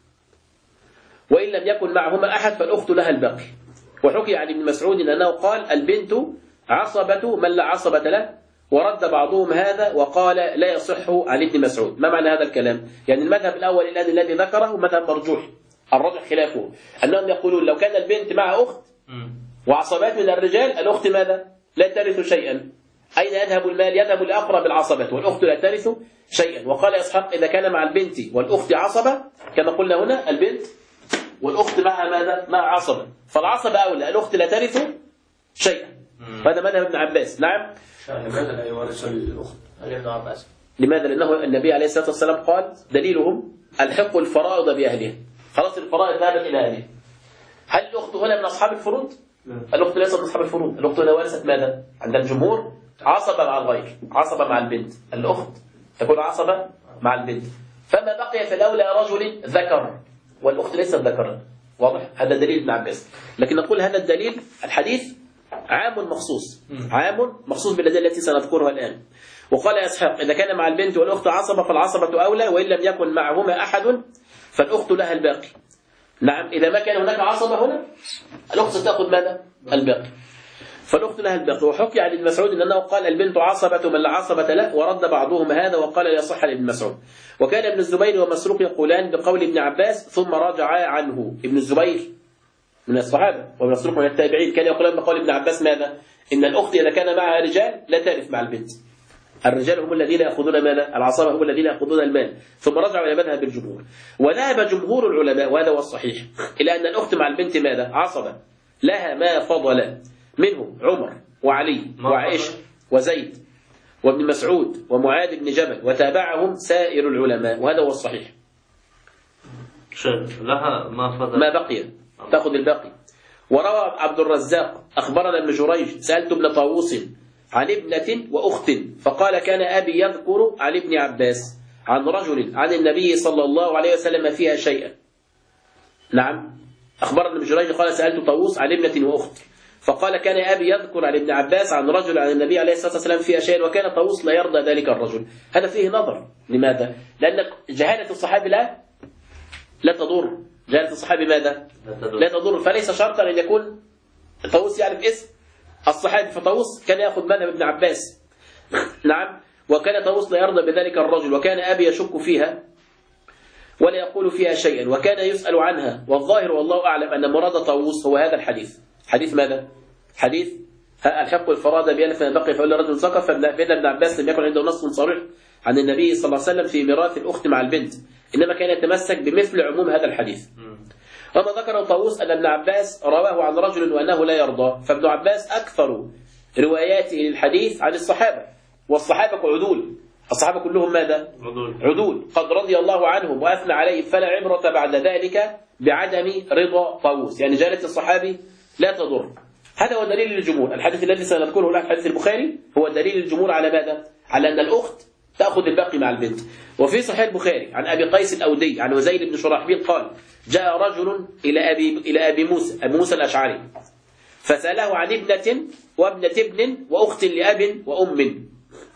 وإن لم يكن معهما أحد فالأخت لها الباقي. وحكي عن ابن مسعود أنه قال: البنت عصبة من لا عصبة له، ورد بعضهم هذا وقال لا يصح عن ابن مسعود. ما معنى هذا الكلام؟ يعني المذهب الأول الذي ذكره مذهب مرجوح، الرجح خلافه، أنهم يقولون لو كان البنت مع أخت وعصبات من الرجال، الأخت ماذا؟ لا ترث شيئا. أين يذهب المال؟ يذهب لأقرب العصبة، والأخت لا ترث شيئا. وقال إسحاق: إذا كان مع البنت والأخت عصبة، كما قلنا هنا البنت والأخت معها ماذا؟ مع عصبة، فالعصبة أولى، الأخت لا ترث شيئا. هذا مذهب ابن عباس. نعم. لماذا لا يورث الأخت؟ ابن عباس. لماذا؟ لأنه النبي عليه الصلاة والسلام قال: دليلهم الحق الفرائض بأهلها. خلاص الفرائض ذهبت إلى أهلها. هل الأخت هنا من أصحاب الفروض؟ الأخت ليست من أصحاب الفروض. الأخت هنا ورثت ماذا؟ عند الجمهور عصبة مع الغير، عصبة مع البنت. الأخت تكون عصبة مع البنت. فما بقي فالأولى رجل ذكر، والأخت ليست ذكرا. واضح؟ هذا دليل ابن عباس. لكن نقول هذا الدليل الحديث عام مخصوص، عام مخصوص بالأدلة التي سنذكرها الآن. وقال إسحاق: إذا كان مع البنت والأخت عصبة فالعصبة أولى، وإن لم يكن معهما أحد فالأخت لها الباقي. نعم. إذا ما كان هناك عصبة هنا، الأخت ستأخذ ماذا؟ الباقي. فالأخت لها الباقي. وحكي عن ابن مسعود أنه قال: البنت عصبة من لا عصبة له، ورد بعضهم هذا وقال لا يصح لابن مسعود. وكان ابن الزبير ومسروق يقولان بقول ابن عباس ثم راجعا عنه. ابن الزبير من الصحابة ومسروق من التابعين كان يقولان بقول ابن عباس ماذا؟ إن الأخت إذا كان معها رجال لا ترث مع البنت. الرجال هم الذين يأخذون ماذا؟ العصبة هم الذين يأخذون المال. ثم رجعوا إلى مذهب الجمهور. وذهب جمهور العلماء، وهذا هو الصحيح، إلى أن الأخت مع البنت ماذا؟ عصبة لها ما فضل منهم عمر وعلي وعائشة وزيد وابن مسعود ومعاذ بن جبل، وتابعهم سائر العلماء، وهذا هو الصحيح. لها ما فضل، ما بقي تأخذ الباقي. وروى عبد الرزاق: أخبرنا ابن جريج سألت ابن طاووس عن ابنة وأخت فقال: كان أبي يذكر عن ابن عباس عن رجل عن النبي صلى الله عليه وسلم فيها شيئا. نعم. أخبرنا ابن جريج قال: سألت طاووس عن ابنة وأخت فقال: كان أبي يذكر عن ابن عباس عن رجل عن النبي عليه الصلاة والسلام فيها شيئا، وكان طاووس لا يرضى ذلك الرجل. هذا فيه نظر. لماذا؟ لأن جهالة الصحابي لا تضر، جهالة الصحابي ماذا؟ لا تضر. فليس شرطا أن يكون طاووس يعرف اسم الصحابي. فطاووس كان يأخذ مذهب ابن عباس. نعم. وكان طاووس لا يرضى بذلك الرجل، وكان أبي يشك فيها ولا يقول فيها شيئا، وكان يسأل عنها. والظاهر والله أعلم أن مراد طاووس هو هذا الحديث. حديث ماذا؟ حديث الحق الفراد بألف ما بقي فإلا رجل سقط. فإن ابن عباس لم يكن عنده نص صريح عن النبي صلى الله عليه وسلم في ميراث الأخت مع البنت، إنما كان يتمسك بمثل عموم هذا الحديث. وما ذكر طاووس أن ابن عباس رواه عن رجل وأنه لا يرضى، فابن عباس أكثر رواياته للحديث عن الصحابة، والصحابة عدول. الصحابة كلهم ماذا؟ عدول قد رضي الله عنهم وأثنى عليهم، فلا عبرة بعد ذلك بعدم رضا طاووس. يعني جالة الصحابي لا تضر. هذا هو دليل الجمهور. الحديث الذي سنذكره الآن حديث البخاري هو دليل الجمهور على ماذا؟ على أن الأخت تأخذ الباقي مع البنت. وفي صحيح البخاري عن أبي قيس الأودي عن وزير بن شرحبيل قال: جاء رجل إلى أبي موسى الأشعري فسأله عن ابنة وابنة ابن وأخت لأب وأم،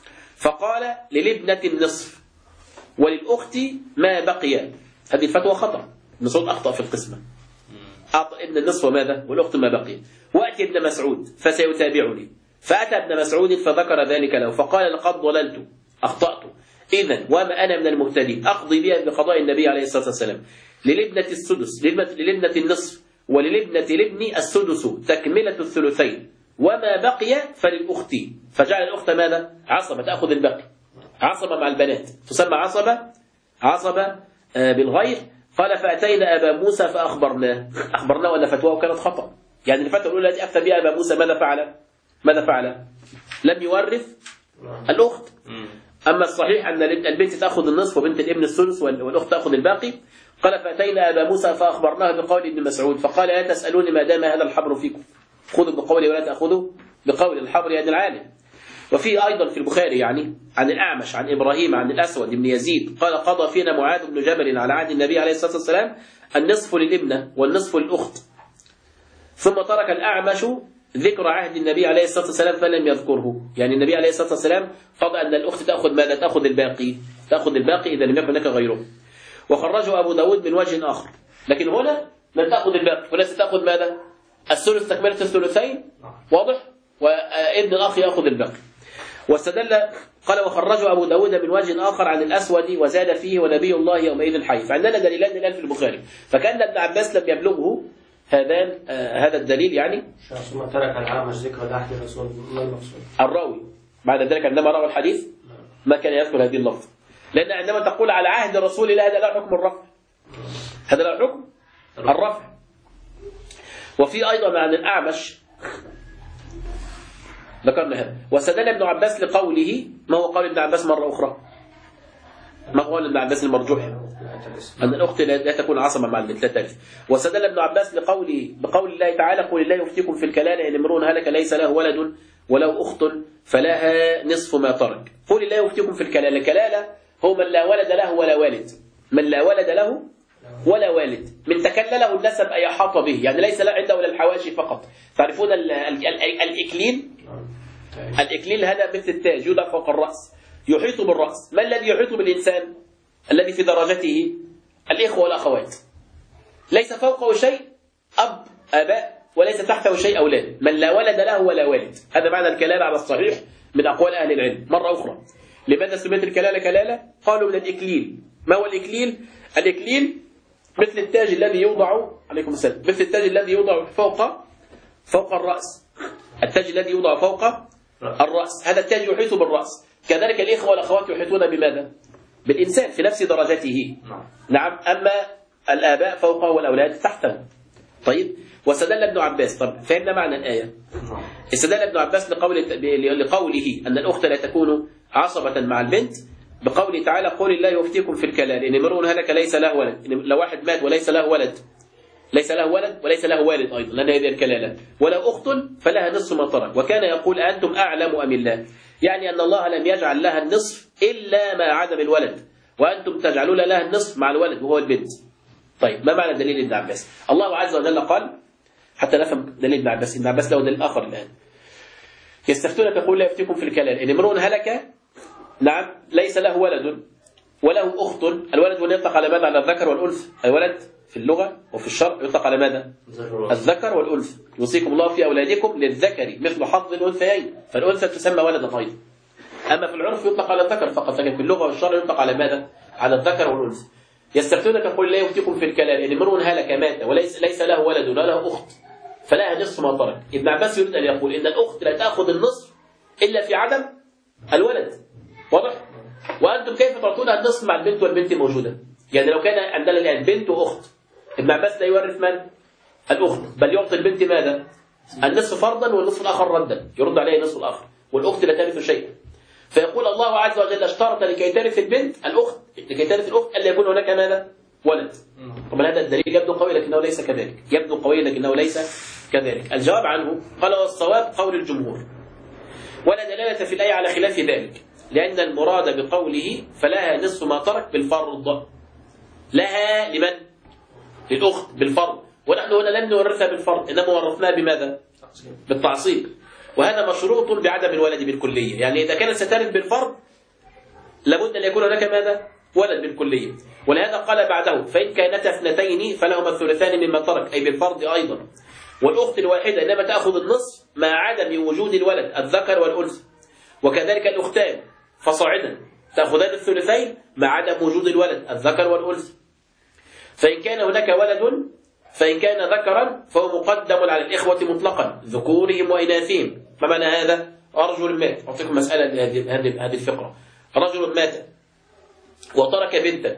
فقال: للابنة النصف وللأخت ما بقي. هذه الفتوى خطأ، مسعود أخطأ في القسمة، أعطى ابن النصف وماذا؟ والأخت ما بقي. وأتي ابن مسعود فسيتابعني، فأتى ابن مسعود فذكر ذلك له، فقال: لقد ضللت، أخطأت، إذن وما أنا من المهتدين، أقضي بها بقضاء النبي عليه الصلاة والسلام. للابنة السدس، للابنة النصف، وللابنة الابن السدس تكملة الثلثين، وما بقي فللأخت. فجعل الأخت ماذا؟ عصبة، تأخذ الباقي. عصبة مع البنات تسمى عصبة بالغير. قال: فأتينا أبا موسى فأخبرناه. أخبرناه أن فتواه كانت خطأ. يعني الفتوى الأولى التي أفتى بها أبا موسى ماذا فعل؟ لم يورث الأخت. أما الصحيح أن البنت تأخذ النصف وبنت الابن الثلث والأخت تأخذ الباقي. قال: فأتينا أبا موسى فأخبرناه بقول ابن مسعود، فقال: لا تسألوني ما دام هذا الحبر فيكم، خذوا بقولي ولا تأخذوا بقول. الحبر يعني العالم. وفي أيضا في البخاري يعني عن الأعمش عن إبراهيم عن الأسود بن يزيد قال: قضى فينا معاذ بن جبل على عهد النبي عليه الصلاة والسلام النصف للابنة والنصف للأخت، ثم ترك الأعمش ذكر عهد النبي عليه الصلاة والسلام فلم يذكره. يعني النبي عليه الصلاة والسلام قضى أن الأخت تأخذ ماذا؟ تأخذ الباقي إذا لم يكن هناك غيره. وخرجه أبو داود من وجه آخر، لكن هنا لن تأخذ الباقي، وليس تأخذ ماذا؟ الثلث تكملة الثلثين، واضح؟ وابن الأخ يأخذ الباقي. واستدل قال: وخرجه أبو داود من وجه آخر عن الأسود وزاد فيه: ونبي الله يومئذ حي. فعندنا دليلان الآن في البخاري، فكان ابن عباس لم يبلغه هذا الدليل. يعني ثم ترك العامش ذكر العهد الرسول. ما المقصود؟ الراوي بعد ذلك عندما روى الحديث ما كان يذكر هذه اللفظ، لأن عندما تقول على عهد رسول الله هذا لا حكم الرفع، هذا لا حكم الرفع. وفي أيضا عن الأعمش ذكرنا هذا. واستدل ابن عباس لقوله، ما هو قول ابن عباس مرة أخرى؟ ما هو قول ابن عباس المرجوح؟ أن الأخت لا تكون عصبة مع البنت، لا ترث. واستدل ابن عباس بقول الله تعالى: قل الله يفتيكم في الكلالة إن امرؤ هلك ليس له ولد ولو أخت فلها نصف ما ترك. قل الله يفتيكم في الكلالة. الكلالة هو من لا ولد له ولا والد، من لا ولد له ولا والد، من تكلله النسب أي أحاط به، يعني ليس له عنده ولا الحواشي فقط. تعرفون الإكليل هذا مثل التاج يوضع فوق الرأس يحيط بالرأس. ما الذي يحيط بالإنسان؟ الذي في درجته الإخوة والأخوات، ليس فوقه شيء آباء وليس تحته شيء أولاد، من لا ولد له ولا والد. هذا معنى الكلالة على الصحيح من أقوال أهل العلم. مرة أخرى، لماذا سميت الكلالة كلالة؟ قالوا من الإكليل. ما هو الإكليل؟ الإكليل مثل التاج الذي يوضع، عليكم السلام، مثل التاج الذي يوضع فوق الرأس، التاج الذي يوضع فوق الرأس، هذا التاج يحيط بالرأس. كذلك الإخوة والأخوات يحيطون بماذا؟ بالإنسان في نفس درجته. نعم. أما الآباء فوقه والأولاد تحته. طيب. واستدل ابن عباس، طب فهمنا معنى الآية. استدل ابن عباس لقوله أن الأخت لا تكون عصبة مع البنت بقوله تعالى: قل الله يفتيكم في الكلالة إن امرؤ هلك ليس له ولد. لو واحد مات وليس له ولد وليس له والد أيضا، لأن هذه الكلالة. ولو أخت فلها نصف ما ترك. وكان يقول: أنتم أعلم أم الله؟ يعني أن الله لم يجعل لها النصف إلا مع عدم الولد، وأنتم تجعلون لها النصف مع الولد وهو البنت. طيب، ما معنى دليل ابن عباس؟ الله عز وجل قال، حتى نفهم دليل ابن عباس، ابن عباس له دليل آخر الآن. يستفتونك يقول: لا يفتيكم في الكلالة إن امرؤ هلك، ليس له ولد وله أخت. الولد هنا يطلق على ماذا؟ على الذكر والأنثى. الولد في اللغة وفي الشرع يطلق على ماذا؟ الذكر والأنثى. يوصيكم الله في أولادكم للذكر مثل حظ الأنثيين، فالأنثى تسمى ولدا أيضا. أما في العرف يطلق على الذكر فقط، لكن في اللغة والشرع يطلق على ماذا؟ على الذكر والأنثى. يستفتونك قل لا يفتيكم في الكلام يعني امرؤ هلك مات وليس له ولد ولا له أخت فلها نصف ما ترك. ابن عباس يريد أن يقول إن الأخت لا تأخذ النصف إلا في عدم الولد. واضح؟ وأنتم كيف تعطون النصف مع البنت والبنت موجودة؟ يعني لو كان عندنا الآن بنت وأخت، ابن عباس لا يورث من؟ الأخت، بل يعطي البنت ماذا؟ النصف فرضا والنصف الآخر ردا، يرد عليه النصف الآخر، والأخت لا ترث شيئا. فيقول الله عز وجل اشترط لكي ترث البنت الأخت، لكي ترث الأخت ألا يكون هناك ماذا؟ ولد. طبعا هذا الدليل يبدو قوي لكنه ليس كذلك، يبدو قوي لكنه ليس كذلك. الجواب عنه قال والصواب قول الجمهور، ولا دلالة في الآية على خلاف ذلك، لأن المراد بقوله فلها نصف ما ترك بالفرض. لها لمن؟ للأخت بالفرض، ونحن هنا لم نورثها بالفرض إنما ورثناها بماذا؟ بالتعصيب، وهذا مشروط بعدم الولد بالكلية. يعني إذا كانت سترث بالفرض لابد أن يكون هناك ماذا؟ ولد بالكلية. ولهذا قال بعده فإن كانتا اثنتين فلهما الثلثان مما ترك، أي بالفرض أيضا. والأخت الواحدة إنما تأخذ النصف مع عدم وجود الولد الذكر والأنثى، وكذلك الأختان فصاعدا تأخذان الثلثين مع عدم وجود الولد الذكر والأنثى. فإن كان هناك ولد فإن كان ذكرا فهو مقدم على الإخوة مطلقا ذكورهم وإناثهم. ما معنى هذا؟ رجل مات، أعطيكم مسألة هذه الفقرة. رجل مات وترك بنتا،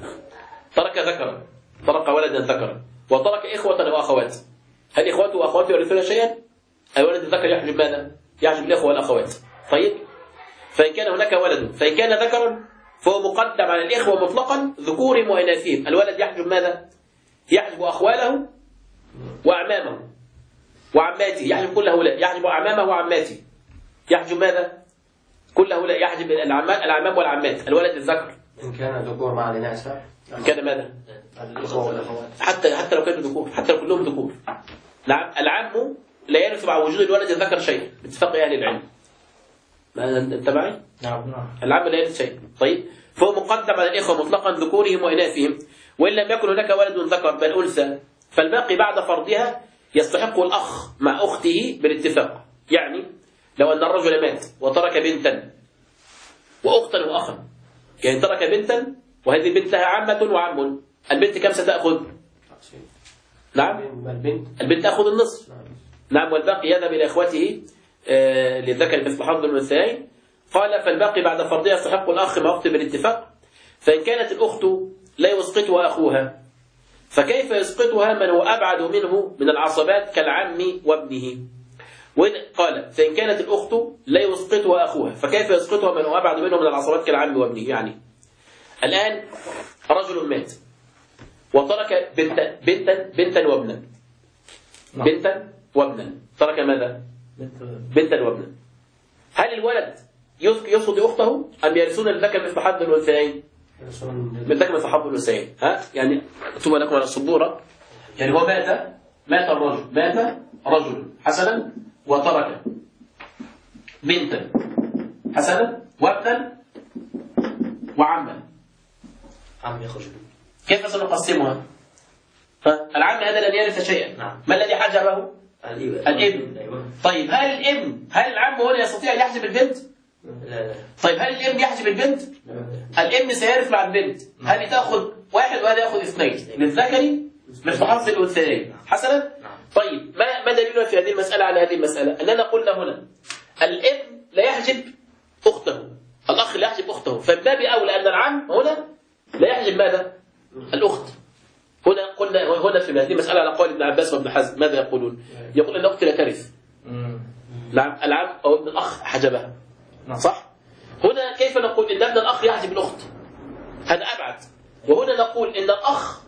ترك ذكرا، ترك ولدا ذكرا، وترك إخوة وأخوات. هل إخوته وأخواته يورثون شيئا؟ الولد الذكر يحجب ماذا؟ يحجب الإخوة والأخوات. طيب، فإن كان هناك ولد فإن كان ذكرا فهو مقدم على الإخوة مطلقا ذكورهم وإناثهم. الولد يحجب ماذا؟ يحجب أخواله وأعمامه وعماته، يحجب كل هؤلاء، يحجب أعمامه وعماته، يحجب ماذا؟ كل هؤلاء، يحجب الأعمام والعمات. الولد الذكر إن كان ذكور مع الإناث، إن كان ماذا؟ الإخوة والأخوات، حتى لو كانوا ذكور، حتى لو كلهم ذكور. نعم، العم لا يرث مع وجود الولد الذكر شيء باتفاق أهل العلم. ما أنت معي؟ نعم. العم لا يرث شيء. طيب، فهو مقدم على الإخوة مطلقا ذكورهم وإناثهم، وإن لم يكن هناك ولد ذكر بل أنثى فالباقي بعد فرضها يستحق الأخ مع أخته بالاتفاق. يعني لو أن الرجل مات وترك بنتا وأختا وأخا، يعني ترك بنتا وهذه البنت لها عمة وعم، البنت كم ستأخذ؟ نعم، البنت تأخذ النصف. نعم، والباقي يذهب إلى إخوته للذكر مثل حظ الأنثيين. قال فالباقي بعد فرضها يستحق الأخ مع أخته بالاتفاق. فإن كانت الأخت لا يسقطها أخوها فكيف يسقطها من هو أبعد منه من العصبات كالعم وابنه؟ وإن قال فإن كانت الأخت لا يسقطها أخوها فكيف يسقطها من هو أبعد منه من العصبات كالعم وابنه؟ يعني الآن رجل مات وترك بنتا وابنا، بنتا وابنا، ترك ماذا؟ بنتا وابنا. هل الولد يسقط أخته أم يرثون الذكر مثل حظ الأنثيين؟ بالذكر مثل حظ الأنثيين. يعني أكتب لكم على السبورة. يعني هو مات رجل حسنا وترك بنتا حسنا وابنا وعما. عم يخرج. كيف سنقسمها؟ العم هذا لن يرث شيئا. نعم. ما الذي حجبه؟ الابن. طيب هل العم هنا يستطيع أن يحجب البنت؟ لا. طيب هل الابن يحجب البنت؟ الابن سيرث مع البنت. هل تأخذ واحد وهذا يأخذ اثنين للذكر مثل حظ الأنثيين حسنا؟ طيب ما دليلنا في هذه المسألة على هذه المسألة؟ أننا قلنا هنا الابن لا يحجب أخته، الأخ لا يحجب أخته، فباب أولى أن العم هنا لا يحجب ماذا؟ الأخت. هنا قلنا في هذه المسألة على قول ابن عباس وابن حزم ماذا يقولون؟ يقول أن الأخت لا ترث. نعم، العم أو ابن الأخ حجبها. صح؟ هنا كيف نقول إن ابن الأخ يحجب الأخت؟ هذا أبعد. وهنا نقول إن الأخ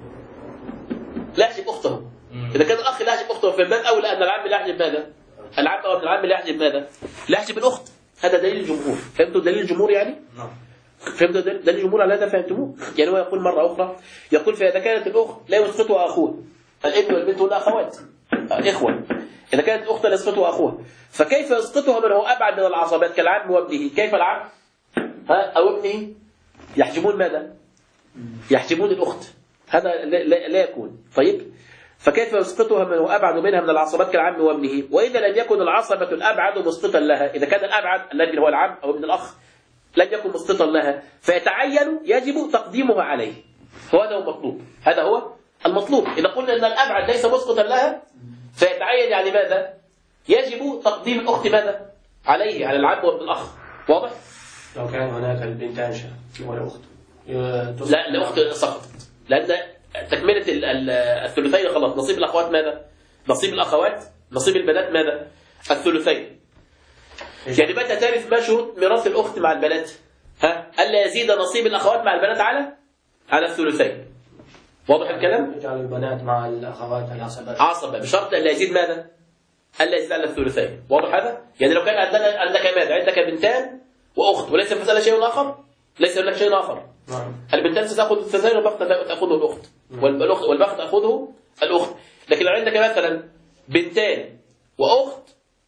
لا يحجب أخته. إذا كان الأخ لا يحجب أخته فباب أولى أن العم لا يحجب ماذا؟ العم أو ابن العم لا يحجب ماذا؟ لا يحجب الأخت. هذا دليل الجمهور. فهمتوا دليل الجمهور يعني؟ نعم. فهمتوا دليل الجمهور على هذا؟ فهمتموه؟ يعني هو يقول مرة أخرى، يقول فإذا كانت الأخت لا يسقطها أخوه، الابن والبنت هن أخوات الإخوة، إذا كانت الأخت لا يسقطها أخوها فكيف يسقطها من هو أبعد من العصبات كالعم وابنه؟ كيف العم أو ابنه يحجبون ماذا؟ يحجبون الأخت. هذا لا يكون. طيب، فكيف يسقطها من هو أبعد منها من العصبات كالعم وابنه؟ وإذا لم يكن العصبة الأبعد مسقطا لها، إذا كان الأبعد الذي هو العم أو ابن الأخ لم يكن مسقطا لها، فيتعين يجب تقديمها عليه. فهذا هو المطلوب، هذا هو المطلوب. إذا قلنا أن الأبعد ليس مسقطا لها فيتعين يعني ماذا؟ يجب تقديم الأخت ماذا؟ عليه، على العم وابن الأخ. واضح؟ لو كان هناك البنت أنشأ والأخت لا، الأخت سقطت، لأن تكملة الثلثين خلاص. نصيب الأخوات ماذا؟ نصيب الأخوات، نصيب البنات ماذا؟ الثلثين. يعني متى ترث ما شروط ميراث الأخت مع البنات؟ ألا يزيد نصيب الأخوات مع البنات على الثلثين. واضح الكلام؟ يجعل البنات مع الأخوات العصبات عصبة بشرط ألا يزيد ماذا؟ ألا يزيد على الثلثين. واضح هذا؟ يعني لو كان عندك ماذا؟ عندك بنتان وأخت وليس في المسألة شيء آخر، ليس هناك شيء آخر. البنتان ستأخذ الثلثين والبخت تأخذه الأخت، والبخت تأخذه الأخت. لكن لو عندك مثلا بنتان وأخت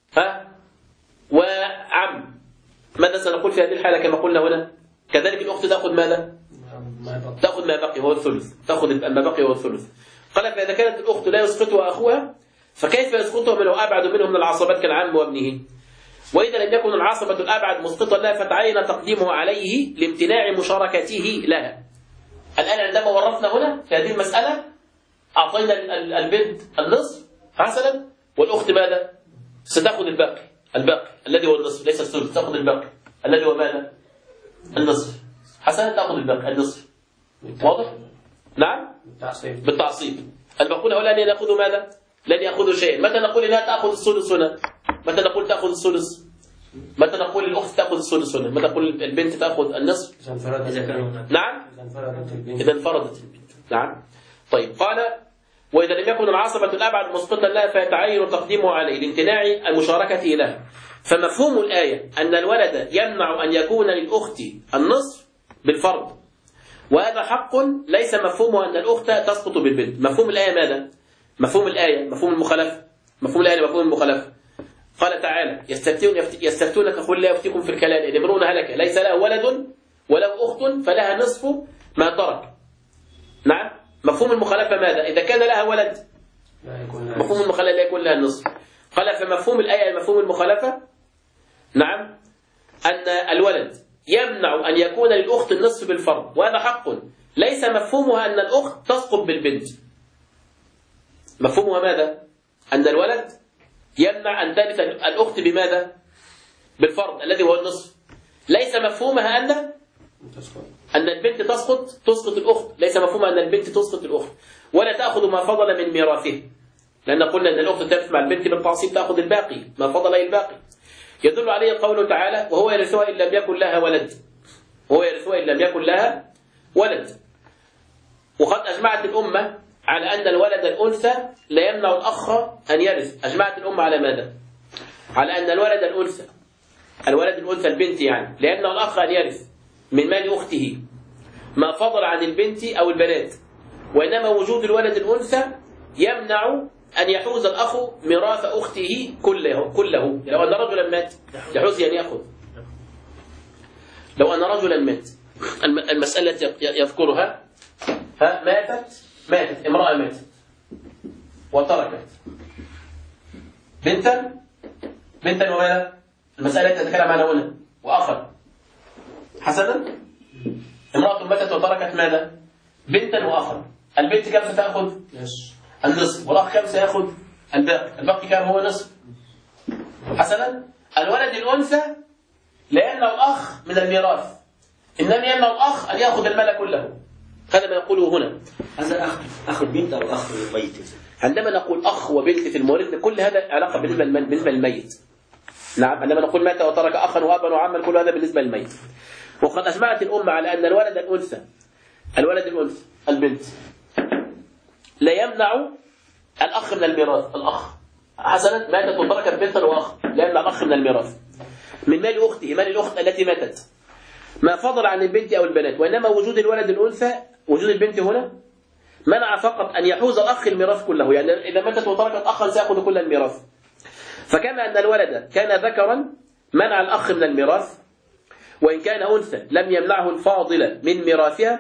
وعم، ماذا سنقول في هذه الحالة كما قلنا هنا؟ كذلك الأخت تأخذ ماذا؟ تأخذ ما بقي وهو الثلث، تأخذ ما بقي وهو الثلث. قال فإذا كانت الأخت لا يسقطها أخوها فكيف يسقطها من هو أبعد منه من العصبات كالعم وابنه؟ وإذا لم يكن العصبة الأبعد مسقطا لها فتعين تقديمه عليه لامتناع مشاركته لها. الآن عندما ورثنا هنا في هذه المسألة أعطينا البنت النصف حسنا، والأخت ماذا؟ ستأخذ الباقي الذي هو النصف، ليس الثلث، تأخذ الباقي الذي هو ماذا؟ النصف حسنا، تأخذ الباقي النصف. واضح؟ نعم؟ بالتعصيب. الباقون هؤلاء لن يأخذوا ماذا؟ لن يأخذوا شيئا. متى نقول إنها تأخذ الثلث هنا؟ متى نقول تأخذ الثلث؟ متى نقول الأخت تأخذ الثلث هنا؟ متى نقول البنت تأخذ النصف؟ نعم؟ إذا انفردت البنت. نعم. طيب، قال وإذا لم يكن العصبة الأبعد مسقطا لها فيتعين تقديمه عليه لامتناع المشاركة لها. فمفهوم الآية أن الولد يمنع أن يكون للأخت النصف بالفرض، وهذا حق ليس مفهومه أن الأخت تسقط بالبنت. مفهوم الآية ماذا؟ مفهوم الآية مفهوم المخالفة. مفهوم الآية مفهوم المخالفة. قال تعالى يستفتونك قل لا يفتيكم في الكلام إن امرؤ هلك ليس له ولد وله أخت فلها نصف ما ترك. نعم. مفهوم المخالفة ماذا؟ إذا كان لها ولد مفهوم المخالفة لا يكون لها النصف. قال فمفهوم الآية مفهوم المخالفة نعم أن الولد يمنع أن يكون للأخت النصف بالفرض، وهذا حق ليس مفهومها أن الأخت تسقط بالبنت. مفهومها ماذا؟ أن الولد يمنع أن ترث الأخت بماذا؟ بالفرض الذي هو النصف. ليس مفهومها أن البنت تسقط الأخت، ليس مفهومها أن البنت تسقط الأخت ولا تأخذ ما فضل من ميراثه، لأن قلنا أن الأخت ترث مع البنت بالتعصيب تأخذ الباقي ما فضل الباقي. يدل عليه قوله تعالى وهو يرثها إن لم يكن لها ولد. وهو يرثها إن لم يكن لها ولد. وقد أجمعت الأمة على أن الولد الأنثى لا يمنع الأخ أن يرث. أجمعت الأمة على ماذا؟ على أن الولد الأنثى البنت يعني لا يمنع الأخ أن يرث من مال أخته ما فضل عن البنت أو البنات، وإنما وجود الولد الأنثى يمنع أن يحوز الأخ ميراث أخته كله. لو أن رجلا مات يحوز أن يأخذ. لو أن رجلا مات، المسألة يذكرها ماتت امرأة ماتت وتركت بنتا وماذا؟ المسألة تتكلم عنها هنا وأخر حسنا. امرأة ماتت وتركت ماذا؟ بنتا وأخر. البنت كم ستأخذ؟ النصف. والأخ كم سيأخذ؟ الباقي كم هو نصف حسنا. الولد الأنثى لا يمنع الأخ من الميراث، إنما يمنع الأخ أن يأخذ المال كله. هذا ما نقوله هنا. هذا أخ البنت أو أخ الميت؟ عندما نقول أخ وبنت في المورث كل هذا علاقة بالنسبة للميت. نعم. عندما نقول مات وترك أخا وأبا وعما كل هذا بالنسبة للميت. وقد أجمعت الأمة على أن الولد الأنثى البنت لا يمنع الأخ من الميراث. الأخ حسنا ماتت وتركت بنتا وأخ، لا يمنع الأخ من الميراث من مال أخته، مال الأخت التي ماتت ما فضل عن البنت أو البنات، وإنما وجود الولد الأنثى وجود البنت هنا منع فقط أن يحوز الأخ الميراث كله. يعني إذا ماتت وتركت أخا سيأخذ كل الميراث. فكما أن الولد كان ذكرا منع الأخ من الميراث، وإن كان أنثى لم يمنعه الفاضل من ميراثها،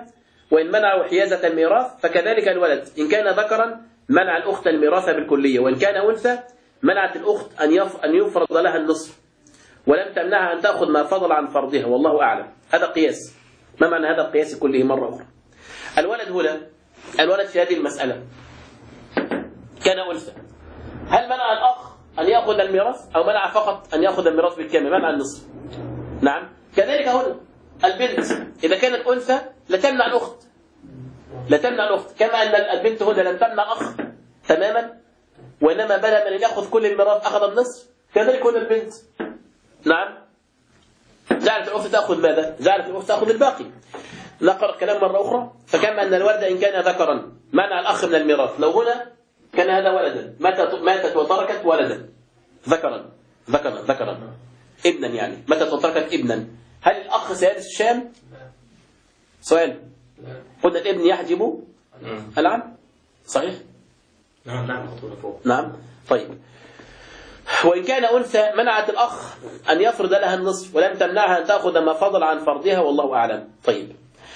وإن منعوا حيازة الميراث فكذلك الولد إن كان ذكرا منع الأخت الميراث بالكلية، وإن كان أنثى منعت الأخت أن يفرض لها النصف ولم تمنعها أن تأخذ ما فضل عن فرضها، والله أعلم. هذا قياس. ما معنى هذا القياس كله مرة أخرى؟ الولد هنا، الولد في هذه المسألة كان أنثى، هل منع الأخ أن يأخذ الميراث أو منع فقط أن يأخذ الميراث بالكامل؟ منع النصف. نعم. كذلك هنا البنت إذا كانت أنثى لا تمنع الأخت، لا تمنع الأخت، كما أن البنت هنا لم تمنع أخ تماما، وإنما بدل من يأخذ كل الميراث أخذ النصف، كذلك هنا البنت. نعم. جعلت الأخت تأخذ ماذا؟ جعلت الأخت تأخذ الباقي. نقرأ كلام مرة أخرى. فكما أن الولد إن كان ذكرا منع الأخ من الميراث، لو هنا كان هذا ولدا، ماتت وتركت ولدا ذكرا ابنا، يعني ماتت وتركت ابنا، هل الأخ سيرث الشام؟ سؤال. قلنا الابن يحجب العم، صحيح؟ نعم. طيب. وإن كان أنثى منعت الأخ أن يفرض لها النصف ولم تمنعها أن تأخذ ما فضل عن فرضها، والله أعلم. طيب.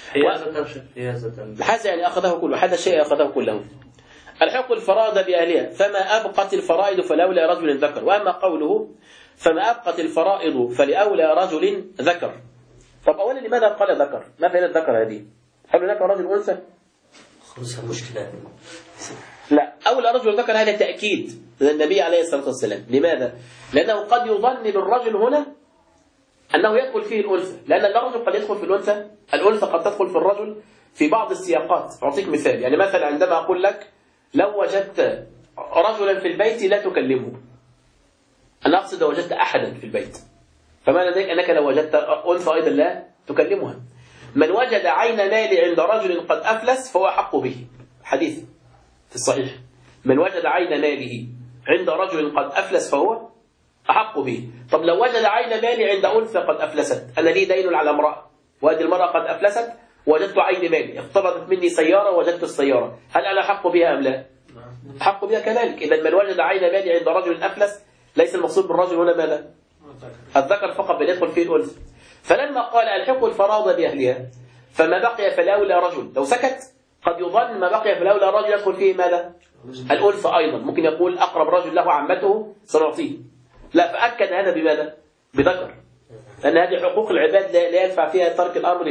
حاجة يعني أخذه كله، هذا الشيء أخذه كله. الحق الفرائض بأهلها فما أبقت الفرائض فلأولى رجل ذكر. وأما قوله فما أبقت الفرائض فلأولى رجل ذكر، طب أولا لماذا قال ذكر؟ ما فائدة الذكر هذه؟ هل هناك رجل أنثى؟ خلصها مشكلة. لا، أولى رجل ذكر هذا تأكيد للنبي عليه الصلاة والسلام. لماذا؟ لأنه قد يظن بالرجل هنا أنه يدخل فيه الأنثى، لأن الرجل قد يدخل في الأنثى، الأنثى قد تدخل في الرجل في بعض السياقات. أعطيك مثال، يعني مثلا عندما أقول لك لو وجدت رجلا في البيت لا تكلمه، أنا أقصد لو وجدت أحدا في البيت، فمعنى ذلك أنك لو وجدت أنثى أيضا لا تكلمها. من وجد عين مال عند رجل قد أفلس فهو أحق به، حديث في الصحيح، من وجد عين ماله عند رجل قد أفلس فهو أحق به. طب لو وجد عين مالي عند أنثى قد أفلست، أنا لي دين على امرأة وهذه المرأة قد أفلست وجدت عين مالي، اقترضت مني سيارة وجدت السيارة، هل أنا أحق بها أم لا؟ أحق بها كذلك. إذا من وجد عين مالي عند رجل أفلس ليس المقصود بالرجل هنا ماذا؟ الذكر فقط، بل يدخل فيه الأنثى. فلما قال الحق الفرائض بأهلها فما بقي فلأولى رجل، لو سكت قد يظن ما بقي فلأولى رجل يدخل فيه ماذا؟ الأنثى أيضا. ممكن يقول أقرب رجل له عمته سنعطيه، لا، فأكد هذا بماذا؟ بذكر، لأن هذه حقوق العباد لا ينفع فيها ترك الأمر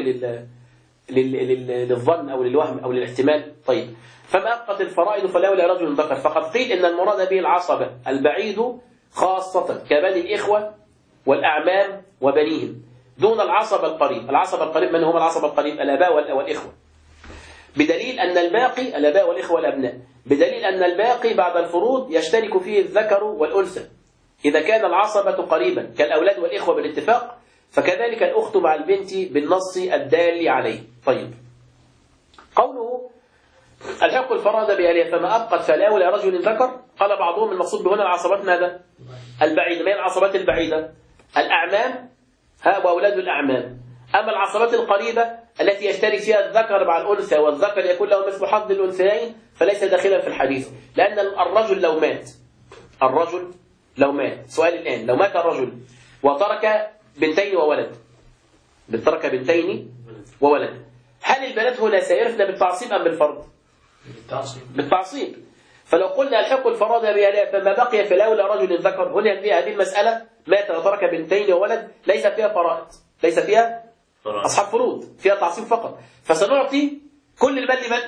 للظن أو للوهم أو للاحتمال. طيب. فما أبقت الفرائض فلأولى رجل ذكر، فقد قيل إن المراد به العصبة البعيد خاصة كبني الإخوة والأعمام وبنيهم، دون العصبة القريب. العصبة القريب من هم العصبة القريب؟ الآباء والإخوة، بدليل أن الباقي الآباء والإخوة والأبناء، بدليل أن الباقي بعد الفروض يشترك فيه الذكر والأنثى إذا كان العصبة قريبا كالأولاد والإخوة بالاتفاق، فكذلك الأخت مع البنت بالنص الدال عليه. طيب. قوله الحق الفرائض بأهلها فما أبقت فلأولى رجل ذكر، قال بعضهم المقصود بهنا العصبات ماذا؟ البعيدة. ما هي العصبات البعيدة؟ الأعمام وأولاد الأعمام. أما العصبات القريبة التي يشترك فيها الذكر مع الأنثى والذكر يكون له مثل حظ الأنثيين فليس داخلا في الحديث، لأن الرجل لو مات، سؤال الآن، لو مات الرجل وترك بنتين وولد، هل البنات هنا سيرثن بالتعصيب أم بالفرض؟ بالتعصيب. فلو قلنا الحق الفرائض بأهلها فما بقي فلأولى رجل ذكر، هنا هذه المسألة مات وترك بنتين وولد ليس فيها فرائض، ليس فيها أصحاب فروض، فيها تعصيب فقط، فسنعطي كل المال لمن؟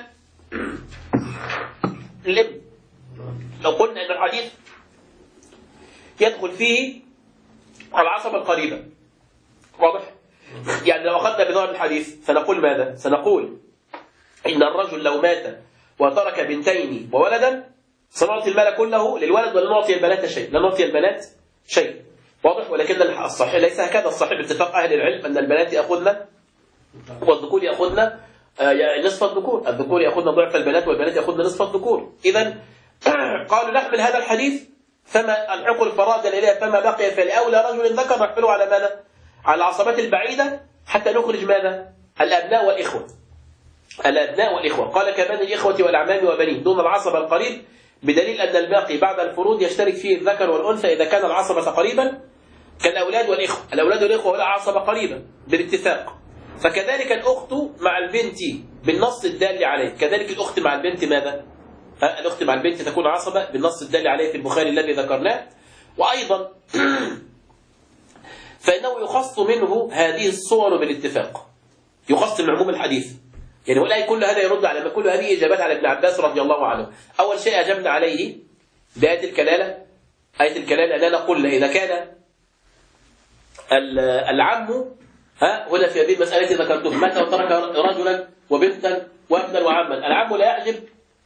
للابن. لو قلنا أن الحديث يدخل فيه العصبة القريبة، واضح؟ يعني لو أخذنا بظاهر الحديث سنقول ماذا؟ سنقول إن الرجل لو مات وترك بنتين وولدا سنعطي المال كله للولد ولا نعطي البنات شيء، لا نعطي البنات شيء، واضح؟ ولكن الصحيح ليس هكذا، الصحيح باتفاق أهل العلم أن البنات يأخذن والذكور يأخذن نصف الذكور، الذكور يأخذن ضعف البنات والبنات يأخذن نصف الذكور. إذن قالوا نحمل هذا الحديث فما الحق الفرائض إليها فما بقي فلأولى رجل ذكر، نحمله على ماذا؟ على العصبات البعيدة حتى نخرج ماذا؟ الأبناء والإخوة. قال كبني الإخوة والأعمام وبنين دون العصبة القريب، بدليل أن الباقي بعد الفروض يشترك فيه الذكر والأنثى إذا كان العصبة قريبا كالأولاد والإخوة. الأولاد والإخوة ولا عصبة قريبة بالاتفاق، فكذلك الأخت مع البنت بالنص الدال عليه. كذلك الأخت مع البنت ماذا؟ الأخت مع البنت تكون عصبة بالنص الدال عليه في البخاري الذي ذكرناه. وأيضا فإنه يخص منه هذه الصور بالاتفاق، يخص من عموم الحديث. يعني والآية كل هذا يرد على ما كل هذه إجابات على ابن عباس رضي الله عنه. أول شيء أجبنا عليه بآية الكلالة. آية الكلالة أننا قلنا إذا كان العم هنا في هذه المسألة ذكرتم متى وترك رجلا وبنتا وابنا وعما، العم لا يعجب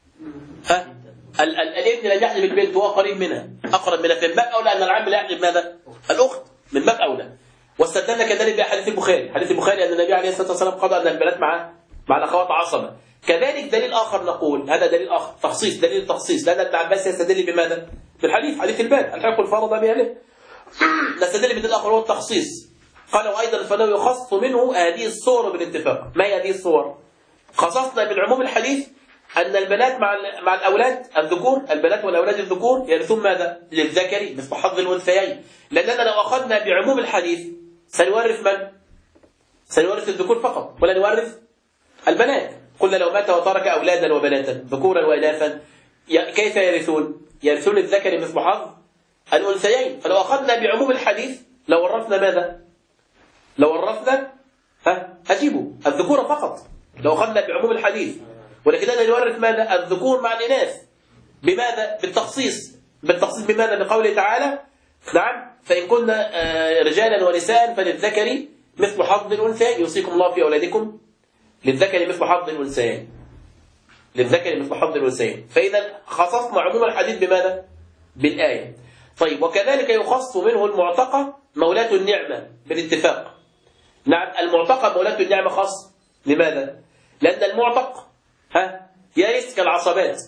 الابن لا يعجب البنت وهو قريب منها أقرب منها، في باب أولى أن العم لا يعجب ماذا؟ الأخت من باب أولى. واستدلنا كذلك بحديث البخاري، حديث البخاري أن النبي عليه الصلاة والسلام قضى أن البنات مع الأخوات عصبة. كذلك دليل آخر نقول هذا دليل آخر تخصيص، دليل التخصيص، لأن ابن عباس يستدل بماذا؟ بالحديث حديث الباب الحق الفرض بأهله. نستدل بدليل آخر هو التخصيص. قال وأيضا فإنه يخص منه هذه الصور بالاتفاق. ما هي هذه الصور؟ خصصنا من عموم الحديث أن البنات مع الأولاد الذكور، البنات والأولاد الذكور يرثون ماذا؟ للذكر مثل حظ الأنثيين. لأننا لو أخذنا بعموم الحديث سنورث من؟ سنورث الذكور فقط ولا نورث البنات. قلنا لو مات وترك أولادا وبناتا ذكورا وإناثا كيف يرثون؟ يرثون الذكر مثل حظ الأنثيين. فلو أخذنا بعموم الحديث لو ورثنا ماذا؟ لو ورثنا أجيبوا الذكور فقط لو أخذنا بعموم الحديث، ولكننا نورث ماذا؟ الذكور مع الإناث. بماذا؟ بالتخصيص. بالتخصيص بماذا؟ بقوله تعالى نعم فإن كنا رجالا ونساء فللذكر مثل حظ الأنثيين يوصيكم الله في أولادكم للذكر مثل حظ الأنثيين، للذكر مثل حظ الأنثيين. فإذا خصصنا عموم الحديث بماذا؟ بالآية. طيب وكذلك يخص منه المعتقة مولاة النعمة بالاتفاق. نعم المعتقة مولاة النعمة خاص. لماذا؟ لأن المعتق يرث كالعصبات.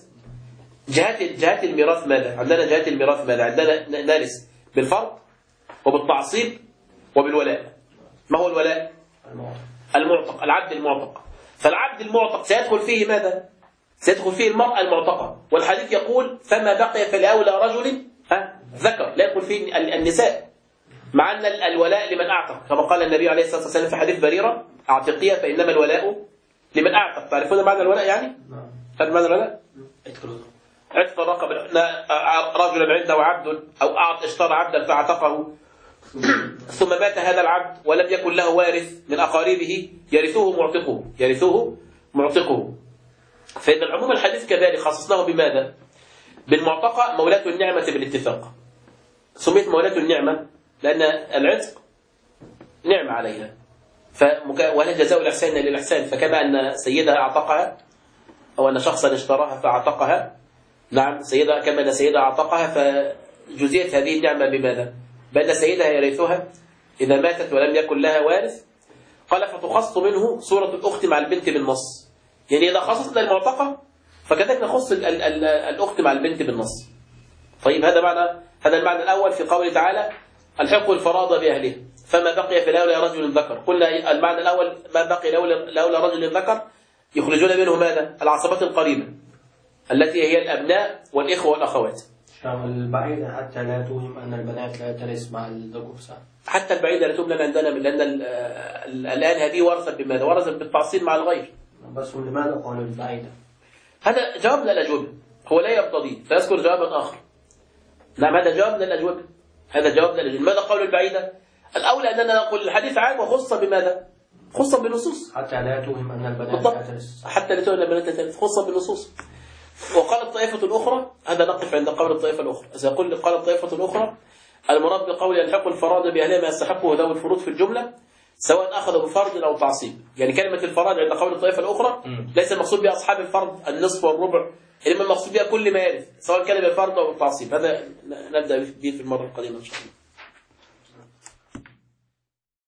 جهات الميراث ماذا؟ عندنا جهات الميراث ماذا؟ عندنا نرث بالفرض وبالتعصيب وبالولاء. ما هو الولاء؟ المعتق، العبد المعتق. فالعبد المعتق سيدخل فيه ماذا؟ سيدخل فيه المرأة المعتقة، والحديث يقول فما بقي فلأولى رجل ذكر، لا يدخل فيه النساء. مع أن الولاء لمن أعتق كما قال النبي عليه الصلاة والسلام في حديث بريرة أعتقية فإنما الولاء لمن أعتق. تعرفون معنى الولاء يعني؟ هل معنى الولاء؟ عتق الرقبة. رجل عنده عبد أو اشترى عبدا فاعتقه ثم مات هذا العبد ولم يكن له وارث من أقاربه يرثوه معتقه. فإن العموم الحديث كذلك خصصناه بماذا؟ بالمعتقة مولاة النعمة بالاتفاق. سميت مولاة النعمة لأن العتق نعمة عليها، ولا جزاء الإحسان إلا الإحسان. فكما أن سيدها أعتقها أو أن شخصا اشتراها فأعتقها، نعم سيدها كما أن سيدها أعتقها فجزيت هذه النعمة بماذا؟ بأن سيدها يرثها إذا ماتت ولم يكن لها وارث. قال فتخص منه صورة الأخت مع البنت بالنص. يعني إذا خصصنا المعتقة فكذلك نخص الأخت مع البنت بالنص. طيب هذا المعنى الأول في قوله تعالى الحق الفرائض بأهله فما بقي فلأولى رجل ذكر. قلنا المعنى الأول ما بقي لأولى رجل ذكر يخرجون منه ماذا؟ العصبات القريبة التي هي الأبناء والإخوة والأخوات. البعيدة حتى لا توهم أن البنات لا ترث مع الذكور صح؟ حتى البعيدة لا توهم عندنا لأن الآن هذه ورثت بماذا؟ ورثت بالتعصيب مع الغير. بس لماذا قالوا البعيدة؟ هذا جواب من الأجوبة، هو لا يقتضي فيذكر جوابا آخر. نعم هذا جواب من الأجوبة، لماذا قالوا البعيدة؟ الأولى أننا نقول الحديث عام وخص بماذا؟ خص بالنصوص حتى لا توهم أن البنات لا ترث، حتى لا توهم أن البنات لا ترث، خص بالنصوص. وقال الطائفة الأخرى، هذا نقف عند قول الطائفة الأخرى. سيقول قال الطائفة الأخرى المراد بقول يلحق الفرائض بأهلها ما يستحقه ذوي الفروض في الجملة سواء أخذ بفرض أو تعصيب. يعني كلمة الفرائض عند قول الطائفة الأخرى ليس المقصود بها أصحاب الفرض النصف والربع، إنما المقصود بها كل ما يرث سواء كان بالفرض أو بالتعصيب. هذا نبدأ به في المرة القادمة إن شاء الله.